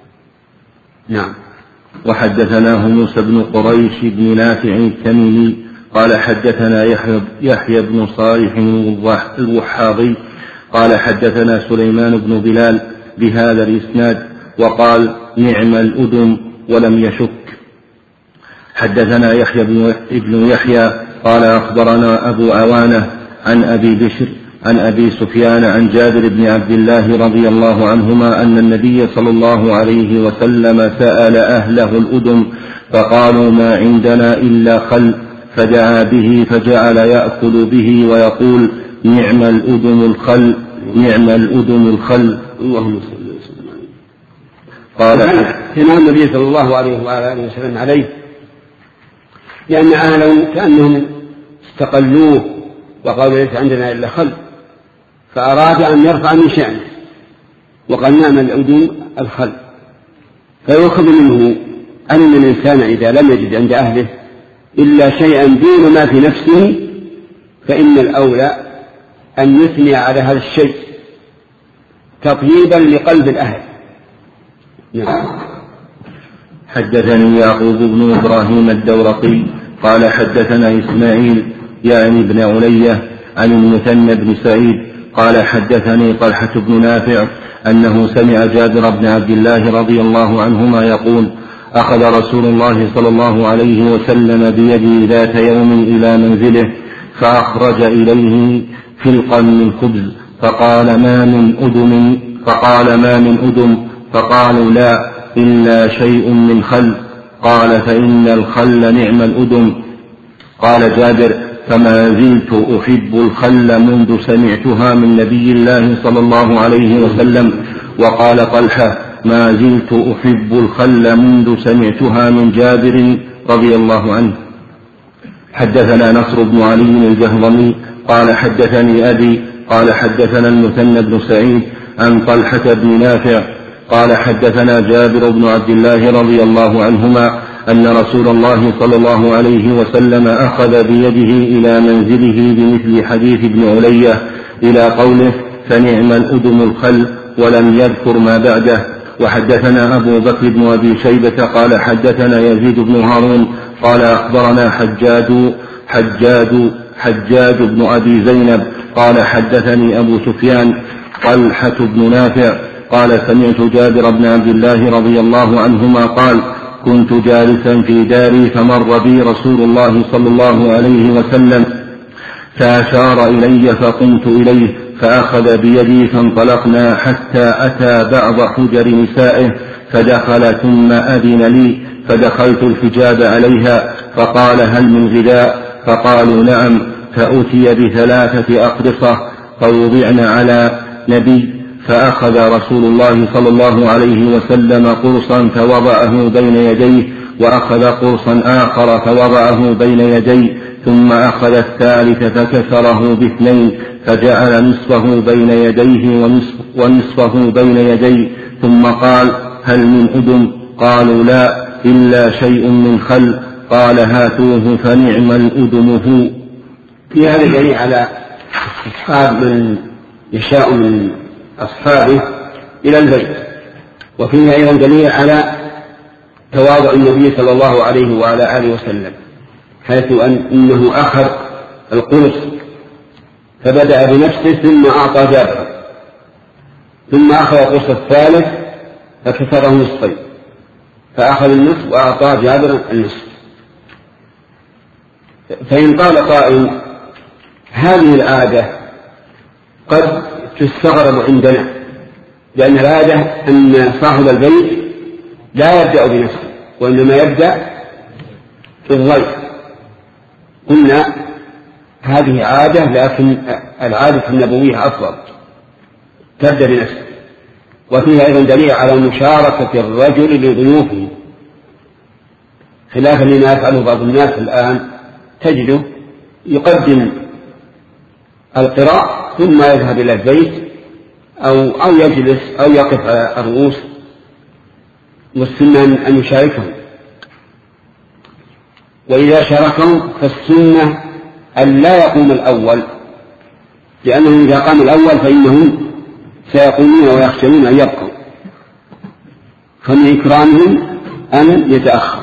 نعم. وحدثناه موسى بن قريش بن نافع التميمي قال حدثنا يحيى بن صالح الوحاضي قال حدثنا سليمان بن بلال بهذا الإسناد وقال: نعم الأدم ولم يشك. حدثنا يحيى بن يحيى قال أخبرنا أبو عوانة عن أبي بشر عن أبي سفيان عن جابر بن عبد الله رضي الله عنهما أن النبي صلى الله عليه وسلم سأل أهله الأدم فقالوا: ما عندنا إلا خل، فدعا به فجعل يأكل به ويقول: نعم الأدم الخل، نعم الأدم الخل. اللهم صل وسلم. قال ثناء النبي صلى الله عليه وآله وسلم عليه، لأن أهله كأنهم استقلوه وقالوا: ليس عندنا إلا خل، فأراد أن يرفع من شأنه وقال: نعم الأدم الخل. فيؤخذ منه أن الإنسان إذا لم يجد عند أهله إلا شيئا دون ما في نفسه فإن الأولى أن يثني على هذا الشيء تطييبا لقلب الأهل. نعم. حدثني يعقوب بن إبراهيم الدورقي قال حدثنا إسماعيل يعني بن علية عن المثنى بن سعيد قال حدثني طلحة بن نافع أنه سمع جابر بن عبد الله رضي الله عنهما يقول: أخذ رسول الله صلى الله عليه وسلم بيدي ذات يوم إلى منزله فأخرج إليه فلقا من خبز فقال: ما من أدم فقال ما من أدم فقالوا: لا إلا شيء من خل. قال: فإن الخل نعم الأدم. قال جابر: فما زلت أحب الخل منذ سمعتها من نبي الله صلى الله عليه وسلم. وقال طلحة ما زلت أحب الخل منذ سمعتها من جابر رضي الله عنه. حدثنا نصر بن علي الجهضمي قال حدثني أبي قال حدثنا المثنى بن سعيد عن طلحة بن نافع قال حدثنا جابر بن عبد الله رضي الله عنهما أن رسول الله صلى الله عليه وسلم أخذ بيده إلى منزله بمثل حديث ابن علية إلى قوله فنعم الأدم الخل ولم يذكر ما بعده. وحدثنا أبو بكر بن أبي شيبة قال حدثنا يزيد بن هارون قال أخبرنا حجاج حجاج حجاج بن أبي زينب قال حدثني أبو سفيان طلحة بن نافع قال سمعت جابر بن عبد الله رضي الله عنهما قال كنت جالسا في داري فمر بي رسول الله صلى الله عليه وسلم فأشار إلي فقمت إليه فأخذ بيدي فانطلقنا حتى أتى بعض حجر نسائه فدخل ثم أذن لي فدخلت الحجاب عليها فقال هل من غذاء؟ فقالوا نعم. فأتي بثلاثة أقرصة فوضعن على نبي فأخذ رسول الله صلى الله عليه وسلم قرصا فوضعه بين يديه وأخذ قرصا آخر فوضعه بين يديه ثم أخذ الثالث فكسره باثنين فجعل نصفه بين يديه ونصف ونصفه بين يديه ثم قال هل من أدم؟ قالوا لا إلا شيء من خل. قال هاتوه فنعم الأدم هو. في هذا دليل على استصحاب من يشاء من أصحابه إلى البيت، وفيه أيضا دليل على تواضع النبي صلى الله عليه وعلى آله وسلم، حيث أنه أخذ القرص فبدأ بنفسه ثم أعطى جابر، ثم أخذ القرص الثالث فكسره نصفين فأخذ النصف وأعطى جابر النصف. فإن قال قائل هذه العادة قد تستغرب عندنا، لأن العادة أن صاحب البيت لا يبدأ بنفسه وإنما يبدأ في الضيف. قلنا هذه عادة، لكن العادة النبوية أفضل، تبدأ بنفسه. وفيها أيضا دليل على مشاركة الرجل لضيوفه، خلافا لما يفعله بعض الناس الآن، تجده يقدم القراء ثم يذهب إلى البيت أو, أو يجلس أو يقف على الرؤوس، والسنة أن يشاركهم. وإذا شاركهم فالسنة أن لا يقوم الأول، لأنه إذا قام الأول فإنهم سيقومون ويخشون أن يبقوا، فمن إكرامهم أن يتأخر.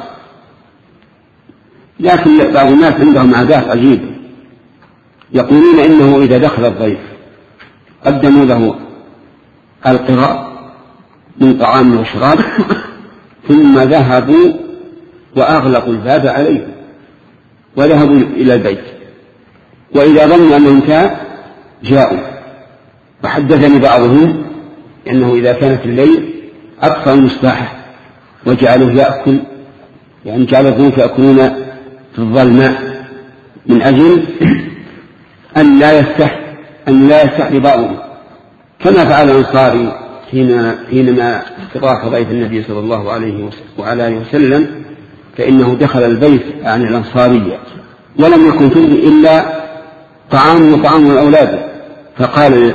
لكن بعض الناس عندهم عادات عجيبة، يقولون إنه إذا دخل الضيف قدموا له القراء من طعام وشراب ثم ذهبوا وأغلقوا الباب عليه وذهبوا إلى البيت، وإذا ظنوا أنه انتهى جاءوا. وحدثني بعضهم أنه إذا كانت الليل أقصى المستاحة وجعلوه يأكل، يعني جعل الضيوف يأكلون في الظلماء من أجل أن لا يستح أن لا يستحي بعضهم، كما فعل الأنصاري حينما استضاف ضيف النبي صلى الله عليه وعلى وسلم، فإنه دخل البيت عن الأنصارية ولم يكن فيه إلا طعام وطعام الأولاد، فقال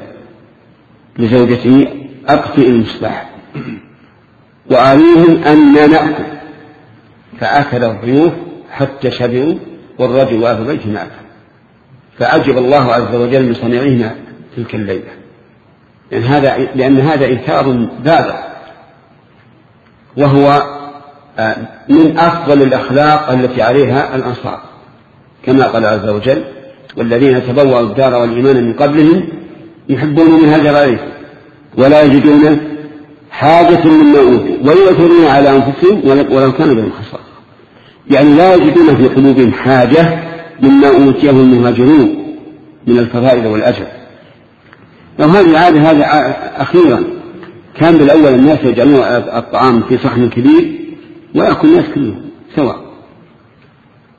لزوجته أقفئ المصباح وأريهم أن نأكل، فأكل الضيوف حتى شبعوا والرجل وأهل بيته ما أكل، فعجب الله عز وجل من صنيعهما تلك الليلة، لأن هذا, لأن هذا إيثار بالغ، وهو من أفضل الأخلاق التي عليها الأنصار، كما قال عز وجل والذين تبوأوا الدار والإيمان من قبلهم يحبون من هاجر إليهم ولا يجدون حاجة مما أوتوا ويؤثرون على أنفسهم ولو كانوا بهم خصاصة، يعني لا يجدون في قلوبهم حاجة مما أوتيه المهاجرون من الفضائل والأجر. لو هذه العادة هذا أخيرا كان بالأول الناس يجعلون الطعام في صحن كبير ويأكل الناس كلهم سواء.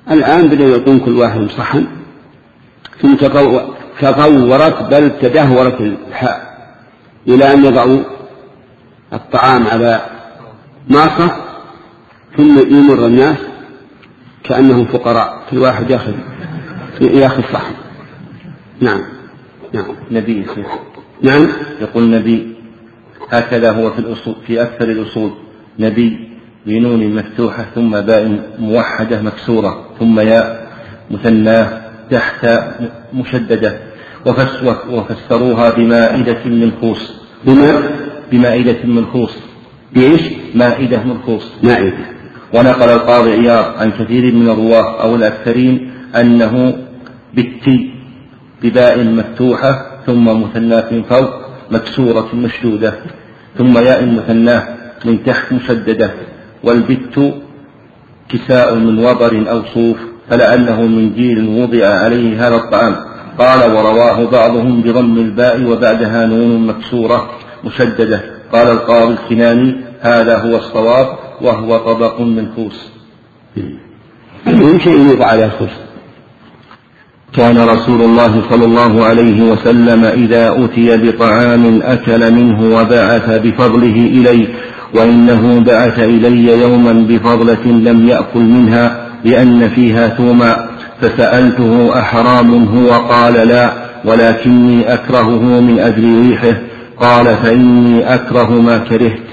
الآن بدأوا يعطون كل واحد صحن، ثم تطورت بل تدهورت الحال إلى أن يضعوا الطعام على ماصة ثم يمر الناس كأنهم فقراء، كل واحد يأخذ يأخذ صحن. نعم نعم نبي نعم يقول نبي، هكذا هو في الأصول في أكثر الأصول، نبي بنون مفتوحة ثم باء موحدة مكسورة ثم ياء مثناه تحت مشددة، وفسروها بمائدة من خوص. بما بمائدة من خوص بإيش؟ مائدة من خوص مائدة. ونقل القاضي عياض عن كثير من الرواة أو الأكثرين أنه بالتي بباء مفتوحة ثم مثناة من فوق مكسورة مشدودة ثم ياء مثناه من تحت مشددة، والبت كساء من وبر أو صوف فلعله من جيل وضع عليه هذا الطعام. قال ورواه بعضهم بضم الباء وبعدها نون مكسورة مشددة. قال القاضي الكناني هذا هو الصواب وهو طبق من خوص. المهم شيء يوضع على الخوص. كان رسول الله صلى الله عليه وسلم إذا أتي بطعام أكل منه وبعث بفضله إليه، وإنه بعث إلي يوما بفضلة لم يأكل منها لأن فيها ثوما، فسألته أحرام هو؟ قال لا، ولكني أكرهه من أجل ريحه. قال فإني أكره ما كرهت.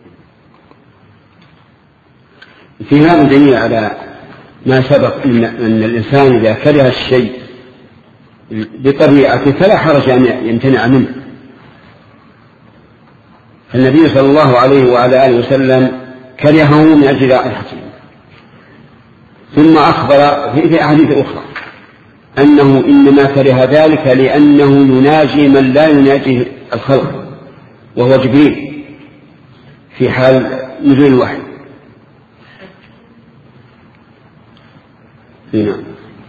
في هذا دليل على ما سبق إن, أن الإنسان إذا كره الشيء بطبيعته فلا حرج أن يمتنع منه. النبي صلى الله عليه وعلى آله وسلم كرهه من أجل رائحته، ثم أخبر في أحاديث أخرى أنه إنما كره ذلك لأنه يناجي من لا يناجي الخلق وهو جبريل في حال نزول الوحي. نعم.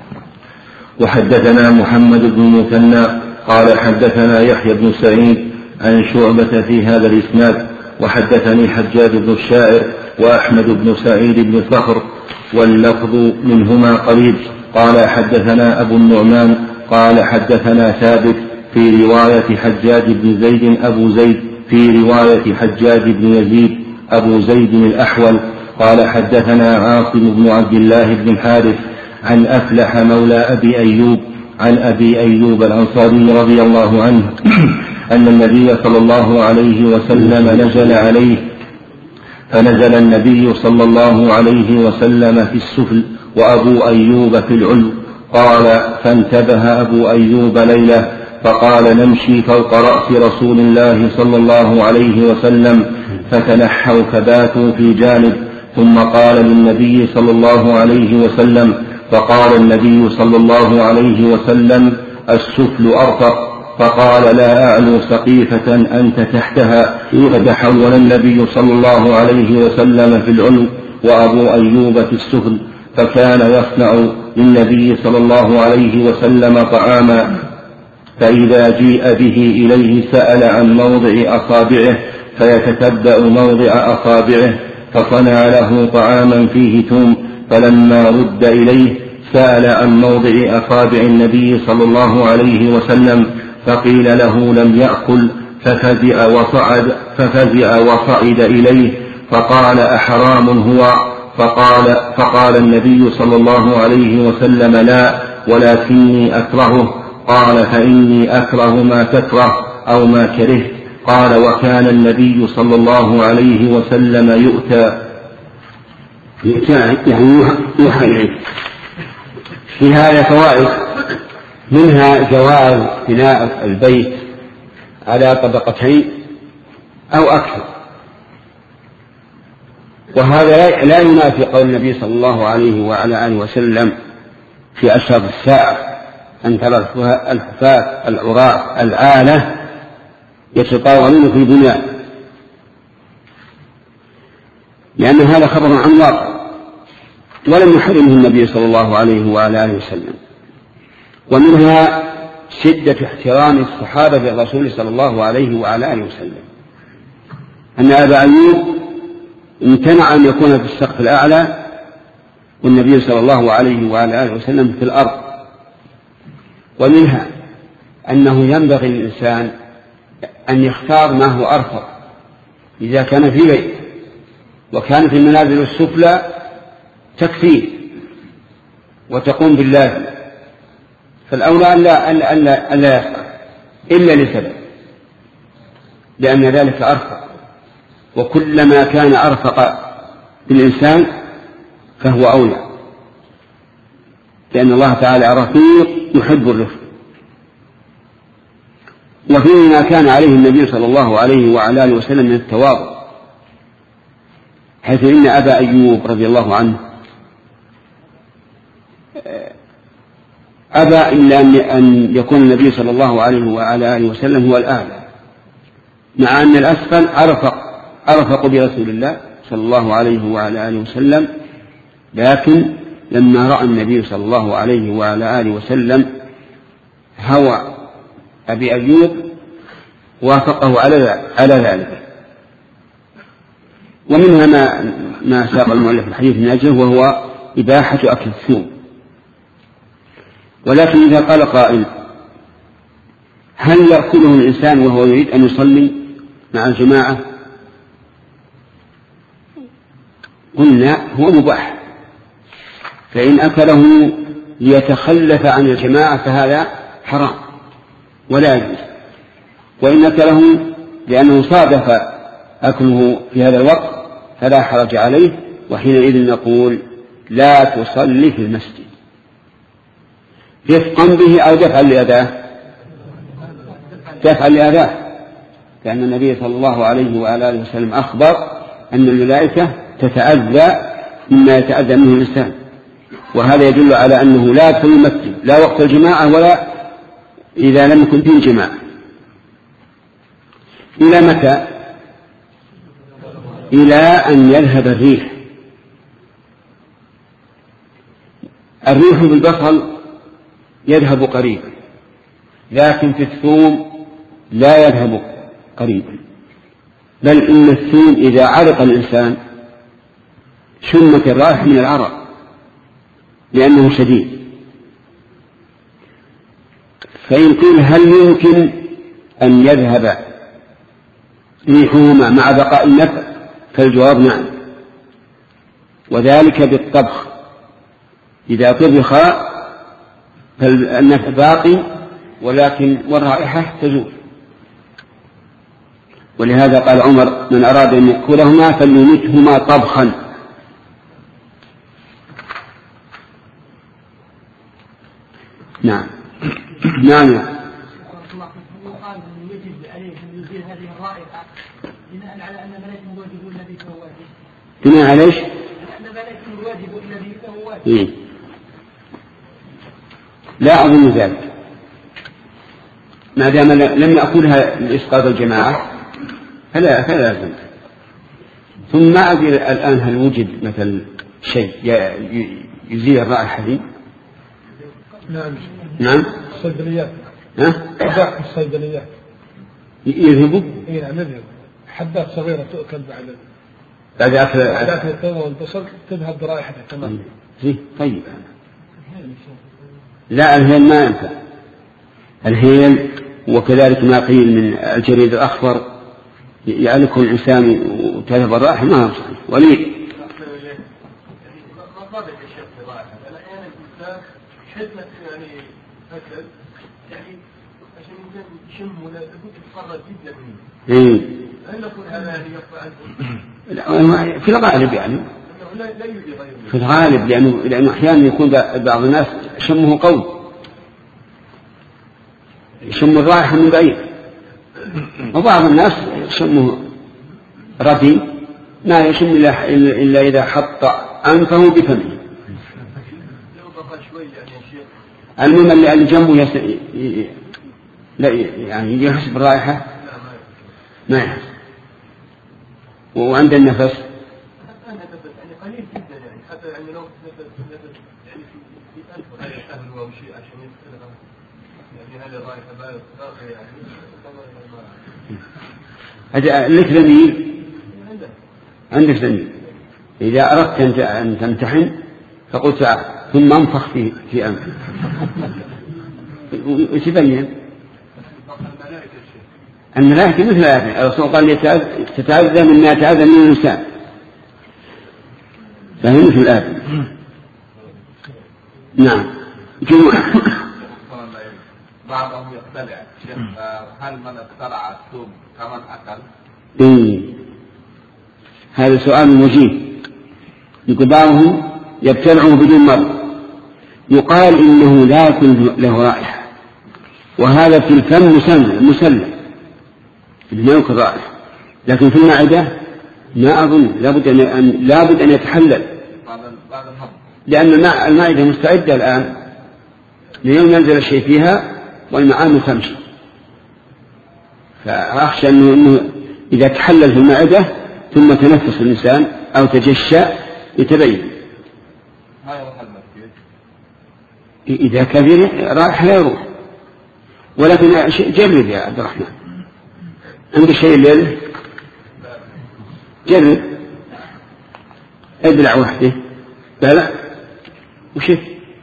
وحدثنا محمد بن مثنى قال حدثنا يحيى بن سعيد عن شعبة في هذا الإسناد، وحدثني حجاج بن الشاعر وأحمد بن سعيد بن صخر واللفظ منهما قريب. قال حدثنا أبو النعمان قال حدثنا ثابت في رواية حجاج بن زيد أبو زيد في رواية حجاج بن يزيد أبو زيد الأحول قال حدثنا عاصم بن عبد الله بن الحارث عن أفلح مولى أبي أيوب عن أبي أيوب الأنصاري رضي الله عنه أن النبي صلى الله عليه وسلم نزل عليه فنزل النبي صلى الله عليه وسلم في السفل وأبو أيوب في العلو. قال فانتبه أبو أيوب ليلة فقال نمشي فوق رأس رسول الله صلى الله عليه وسلم، فتنحوا فباتوا في جانب، ثم قال للنبي صلى الله عليه وسلم، فقال النبي صلى الله عليه وسلم السفل أرفق، فقال لا أعلو سقيفة أنت تحتها، فتحول النبي صلى الله عليه وسلم في العلو وأبو أيوب في السفل، فكان يصنع للنبي صلى الله عليه وسلم طعاما، فإذا جيء به إليه سأل عن موضع أصابعه فيتتبأ موضع أصابعه، فصنع له طعاما فيه توم، فلما رد إليه سأل عن موضع أصابع النبي صلى الله عليه وسلم فقيل له لم يأكل، ففزع وصعد, ففزع وصعد إليه فقال أحرام هو؟ فقال, فقال النبي صلى الله عليه وسلم لا، ولكني أكرهه. قال فإني أكره ما تكره أو ما كرهت. قال وكان النبي صلى الله عليه وسلم يؤتى يؤتى يعني يوحى إليه. في هذا فوائد، منها جواز بناء البيت على طبقتين أو أكثر، وهذا لا ينافي قول النبي صلى الله عليه وعلى آله وسلم في أشراط الساعة أن ترى الحفاة العراة العالة يتطاولون في البنيان، لأن هذا خبر عن واقع ولم يحرمه النبي صلى الله عليه وعلى آله وسلم. ومنها شدة احترام الصحابة للرسول صلى الله عليه وعلى آله وسلم، أن أبا أيوب امتنع أن يكون في السقف الأعلى والنبي صلى الله عليه وعلى آله وسلم في الأرض. ومنها أنه ينبغي للإنسان أن يختار ما هو أرفق إذا كان في بيت وكانت المنازل السفلى تكفيه وتقوم بالله، فالأولى ألا ألا ألا يفعل إلا لسبب، لأن ذلك أرفق، وكلما كان أرفق بالإنسان فهو أولى، لأن الله تعالى رفيق يحب الرفق. وفيه ما كان عليه النبي صلى الله عليه وعلى آله وسلم من التواضع، حيث إن أبا أيوب رضي الله عنه أبى إلا أن يكون النبي صلى الله عليه وعلى آله وسلم هو الأعلى، مع أن الأسفل أرفق أرفق برسول الله صلى الله عليه وعلى آله وسلم، لكن لما رأى النبي صلى الله عليه وعلى آله وسلم هوى أبي أيوب وافقه على ذلك. ومنها ما, ما ساق المؤلف الحديث من أجله، وهو إباحة أكل الثوم. ولكن إذا قال قائل هل يأكله الإنسان وهو يريد أن يصلي مع الجماعة؟ قلنا هو مباح، فإن أكله ليتخلف عن الجماعة فهذا حرام ولا يجوز، وإن أكله لأنه صادف أكله في هذا الوقت فلا حرج عليه، وحينئذ نقول لا تصلي في المسجد رفقا به أو دفعا لأذاه، دفعا لأذاه، لأن النبي صلى الله عليه وعلى آله وسلم أخبر أن الملائكة تتأذى مما يتأذى منه الإنسان، وهذا يدل على أنه لا يدخل المسجد لا وقت الجماعة ولا إذا لم يكن فيه جماعة. إلى متى؟ إلى أن يذهب الريح. الريح بالبصل يذهب قريبا، لكن في الثوم لا يذهب قريبا، بل إن الثوم إذا عرق الإنسان شمت الرائحة من العرق لأنه شديد. فإن قيل هل يمكن أن يذهب ريحهما مع بقاء النفع؟ فالجواب نعم، وذلك بالطبخ، إذا طبخا فالنفع باقي ولكن والرائحة تزول. ولهذا قال عمر من أراد أن يأكلهما فليمتهما طبخا. نعم نعم. بناء على أن ملائكة الواجب الذي فهو واجب. بناء على ايش؟ أن ملائكة الواجب الذي فهو واجب. إيه؟ لا أظن ذلك، ما دام لم يأكلها لإسقاط الجماعة فلا فلا لازم. ثم ما أدري الآن هل وجد مثل شيء يزيل الرائحة دي؟ نعم نعم. الصيدليات. ها؟ أداء الصيدليات. يذهبوا؟ إيه نعم يذهب. حبات صغيرة تؤكل بعد بعد أكل بعد أكل الثوم والبصل تذهب برائحتها تمام. زين طيب. لا الهيل ما ينفع، الهيل وكذلك ما قيل من الجريد الأخضر يعلكه الإنسان وتذهب الرائحة ما هو صحيح. وليد حدمة يعني أكل يعني عشان يشم ولا يكون تتخرج جدا منه. هل نقول هذا يعني يقطع عنه؟ في الغالب يعني. لا لا يوجد غيره. في الغالب لأنه لأنه أحيانا يكون بعض الناس شمه قوي، يشم الرائحة من بعيد، وبعض الناس شمه ردي ما يشم إلا إذا حط أنفه بفمه. المهم اللي جنبه يس... ي... لا يعني يحس بالرائحة ما يحس، وعند النفس يعني قليل جدا يعني حتى يعني لو نفس نفس يعني في أنفه هذا يحمل أو شيء عشان يدخل يعني هذه الرائحة باقية يعني. هذا لك زميل عندك زميل إذا أردت أن تمتحن فقلت ثم انفخ في في أنف وتبين الملائكة مثل هذا. الرسول قال تتعذى مما يتعذى من الإنسان، فهي مثل الآدم. نعم. جمعة بعضهم يقتلع، هل من اقتلع الثوم كمن أكل؟ إيه. هذا سؤال مجيب. يقول بعضهم يبتلعه بدون مرض، يقال إنه لا يكون له رائحة، وهذا في الفم مسلم لا يكون رائحة، لكن في المعدة ما أظن لابد أن لابد أن يتحلل، لأن المعدة مستعدة الآن ليوم ينزل الشيء فيها والمعامل تمشي، فأخشى أنه, أنه إذا تحلل في المعدة ثم تنفس الإنسان أو تجشى يتبين. إذا كثير رائحة لا يروح، ولكن جرب يا عبد الرحمن، عندك شيء الليل جرب ابلع وحده. لا لا وشف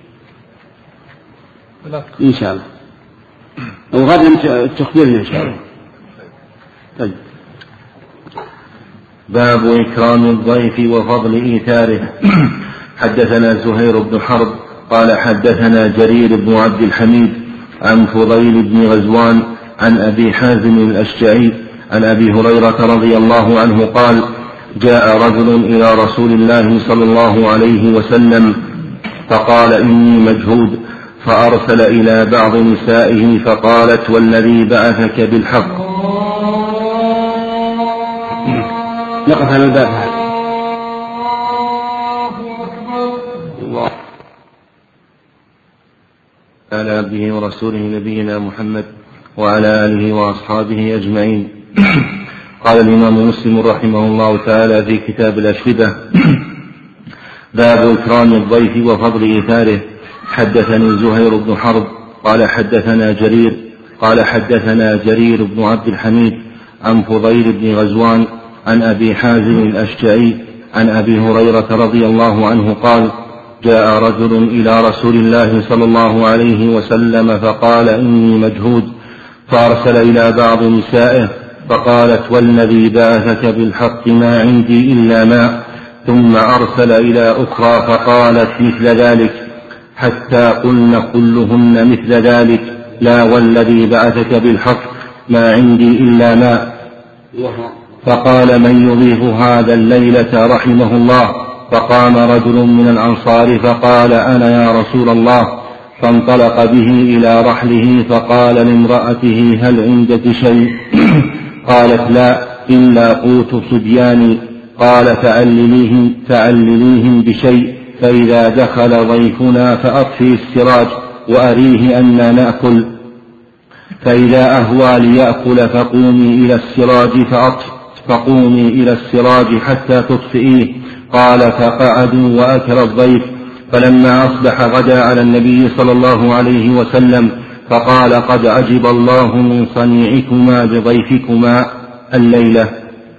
إن شاء الله، وغدا تخبرنا إن شاء الله. طيب. باب إكرام الضيف وفضل إيثاره. حدثنا زهير بن حرب قال حدثنا جرير بن عبد الحميد عن فضيل بن غزوان عن أبي حازم الأشجعي عن أبي هريرة رضي الله عنه قال جاء رجل إلى رسول الله صلى الله عليه وسلم فقال إني مجهود، فأرسل إلى بعض نسائه فقالت والذي بعثك بالحق. نقف على الباب هذا. على عبده ورسوله نبينا محمد وعلى آله وأصحابه أجمعين. قال الإمام مسلم رحمه الله تعالى في كتاب الأشربة باب إكرام الضيف وفضل إيثاره. حدثني زهير بن حرب قال حدثنا جرير قال حدثنا جرير بن عبد الحميد عن فضيل بن غزوان عن أبي حازم الأشجعي عن أبي هريرة رضي الله عنه قال جاء رجل إلى رسول الله صلى الله عليه وسلم فقال إني مجهود، فأرسل إلى بعض نسائه فقالت والذي بعثك بالحق ما عندي إلا ماء، ثم أرسل إلى أخرى فقالت مثل ذلك حتى قلن كلهن مثل ذلك لا والذي بعثك بالحق ما عندي إلا ماء. فقال من يضيف هذا الليلة رحمه الله؟ فقام رجل من الأنصار فقال أنا يا رسول الله، فانطلق به إلى رحله فقال لامرأته هل عندك شيء؟ قالت لا إلا قوت صبياني. قال فعلليهم, فعلليهم بشيء، فإذا دخل ضيفنا فأطفئ السراج وأريه أن نأكل، فإذا أهوى ليأكل فقومي إلى السراج فأطفئ فقومي إلى السراج حتى تطفئيه. قال فقعدوا وأكل الضيف، فلما أصبح غدا على النبي صلى الله عليه وسلم فقال قد عجب الله من صنيعكما بضيفكما الليلة.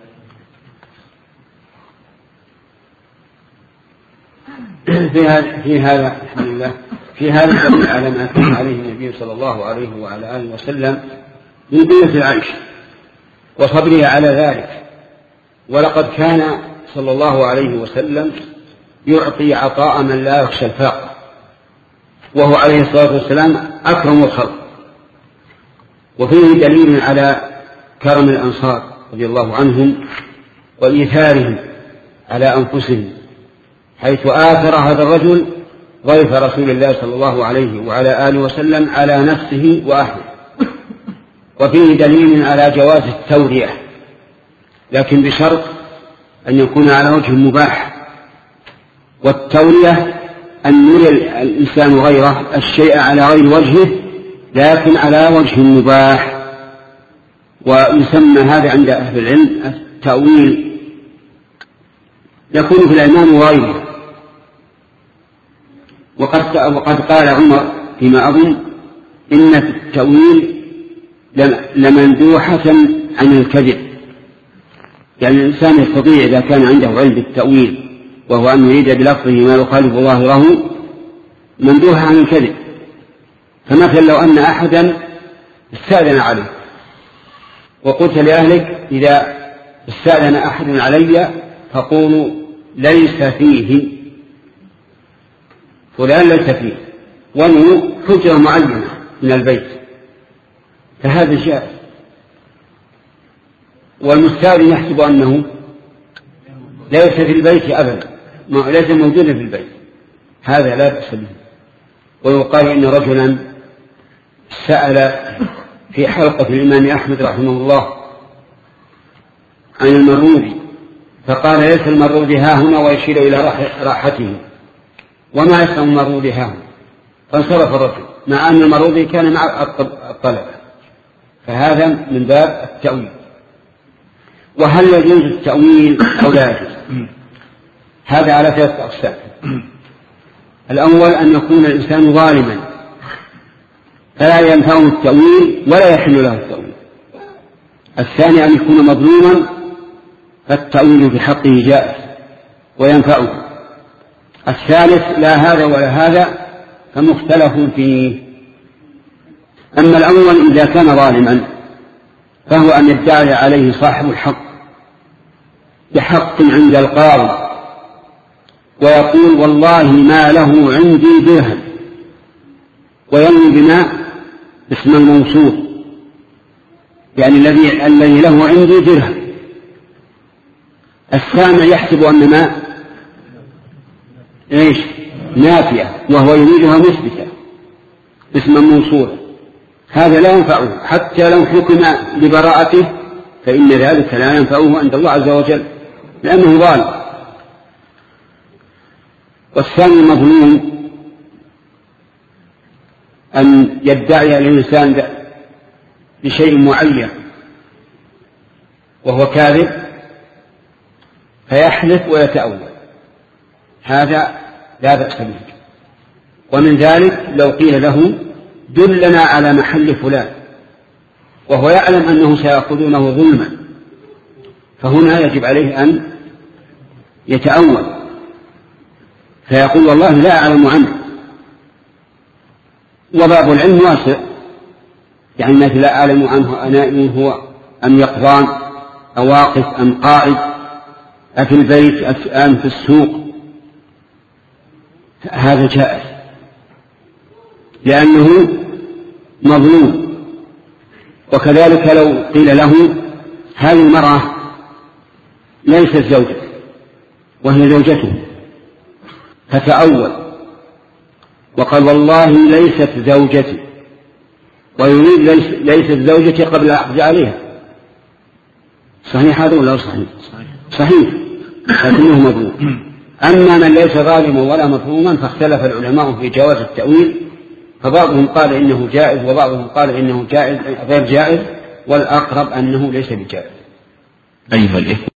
في هذا في هذا الحمد لله في هذا دليل على ما كان عليه النبي صلى الله عليه وعلى آله وسلم من قلة العيش وصبره على ذلك. ولقد كان صلى الله عليه وسلم يعطي عطاء من لا يخشى الفاقة، وهو عليه الصلاة والسلام أكرم الخلق. وفيه دليل على كرم الأنصار رضي الله عنهم وإيثارهم على أنفسهم، حيث آثر هذا الرجل ضيف رسول الله صلى الله عليه وعلى آله وسلم على نفسه وأهله. وفيه دليل على جواز التورية، لكن بشرط أن يكون على وجه مباح. والتورية أن يري الإنسان غيره الشيء على غير وجهه لكن على وجه مباح، ويسمى هذا عند أهل العلم التأويل، يكون في الأيمان وغيره. وقد, وقد قال عمر فيما أظن إن في التأويل لمندوحة عن الكذب، يعني الإنسان يستطيع إذا كان عنده علم بالتأويل وهو أن يريد بلفظه ما يخالف ظاهره مندوها عن الكذب. فمثلا لو أن أحدا استأذن عليه وقلت لأهلك إذا استأذن أحد علي فقولوا ليس فيه فلان ليس فيه وانه حجرة معينة من البيت، فهذا جائز. والمستأذن يحسب أنه ليس في البيت أبدا، ليس موجودا في البيت، هذا لا بأس به. ويقال إن رجلا سأل في حلقة الإمام أحمد رحمه الله عن المرودي فقال ليس المرودي ها هنا ويشير إلى راحته، وما يسمى المرودي ها هنا، فانصرف الرجل مع أن المرودي كان مع الطلبة، فهذا من باب التأويل. وهل يجوز التأويل أو لا يجوز؟ هذا على ثلاثة أقسام. الأول أن يكون الإنسان ظالما فلا ينفعه التأويل ولا يحل له التأويل. الثاني أن يكون مظلوما فالتأويل في حقه جائز وينفعه. الثالث لا هذا ولا هذا فمختلف فيه. أما الأول إذا كان ظالما فهو أن يدعي عليه صاحب الحق بحق عند القاضي ويقول والله ما له عندي درهم، وينوي بما اسم الموصول، يعني الذي الذي له عندي درهم. السامع يحسب أن ما ايش نافية وهو يريدها مثبتة اسم موصول، هذا لا ينفعه حتى لو حكم ببراءته، فإن ذلك لا ينفعه عند الله عز وجل لأنه ظالم. والثاني مظلوم أن يدعي الإنسان بشيء معين وهو كاذب فيحلف ويتأول، هذا لا بأس به. ومن ذلك لو قيل له دلنا على محل فلان وهو يعلم أنه سيأخذونه ظلما، فهنا يجب عليه أن يتأول فيقول والله لا أعلم عنه. وباب العلم واسع، يعني مثل لا أعلم عنه أنائم هو أم يقظان أو واقف أم قائد أفي البيت أم في السوق، هذا جائز لأنه مظلوم. وكذلك لو قيل له هذه المرأة ليست زوجته وهي زوجته فتأول وقال والله ليست زوجتي، ويريد ليس ليست زوجتي قبل العقد عليها، صحيح هذا ولا صحيح؟ صحيح لكنه مظلوم. أما من ليس ظالما ولا مظلوما فاختلف العلماء في جواز التأويل، فبعضهم قال إنه جائز وبعضهم قال إنه جائز غير جائز، والأقرب أنه ليس بجائز. أيها الإخوة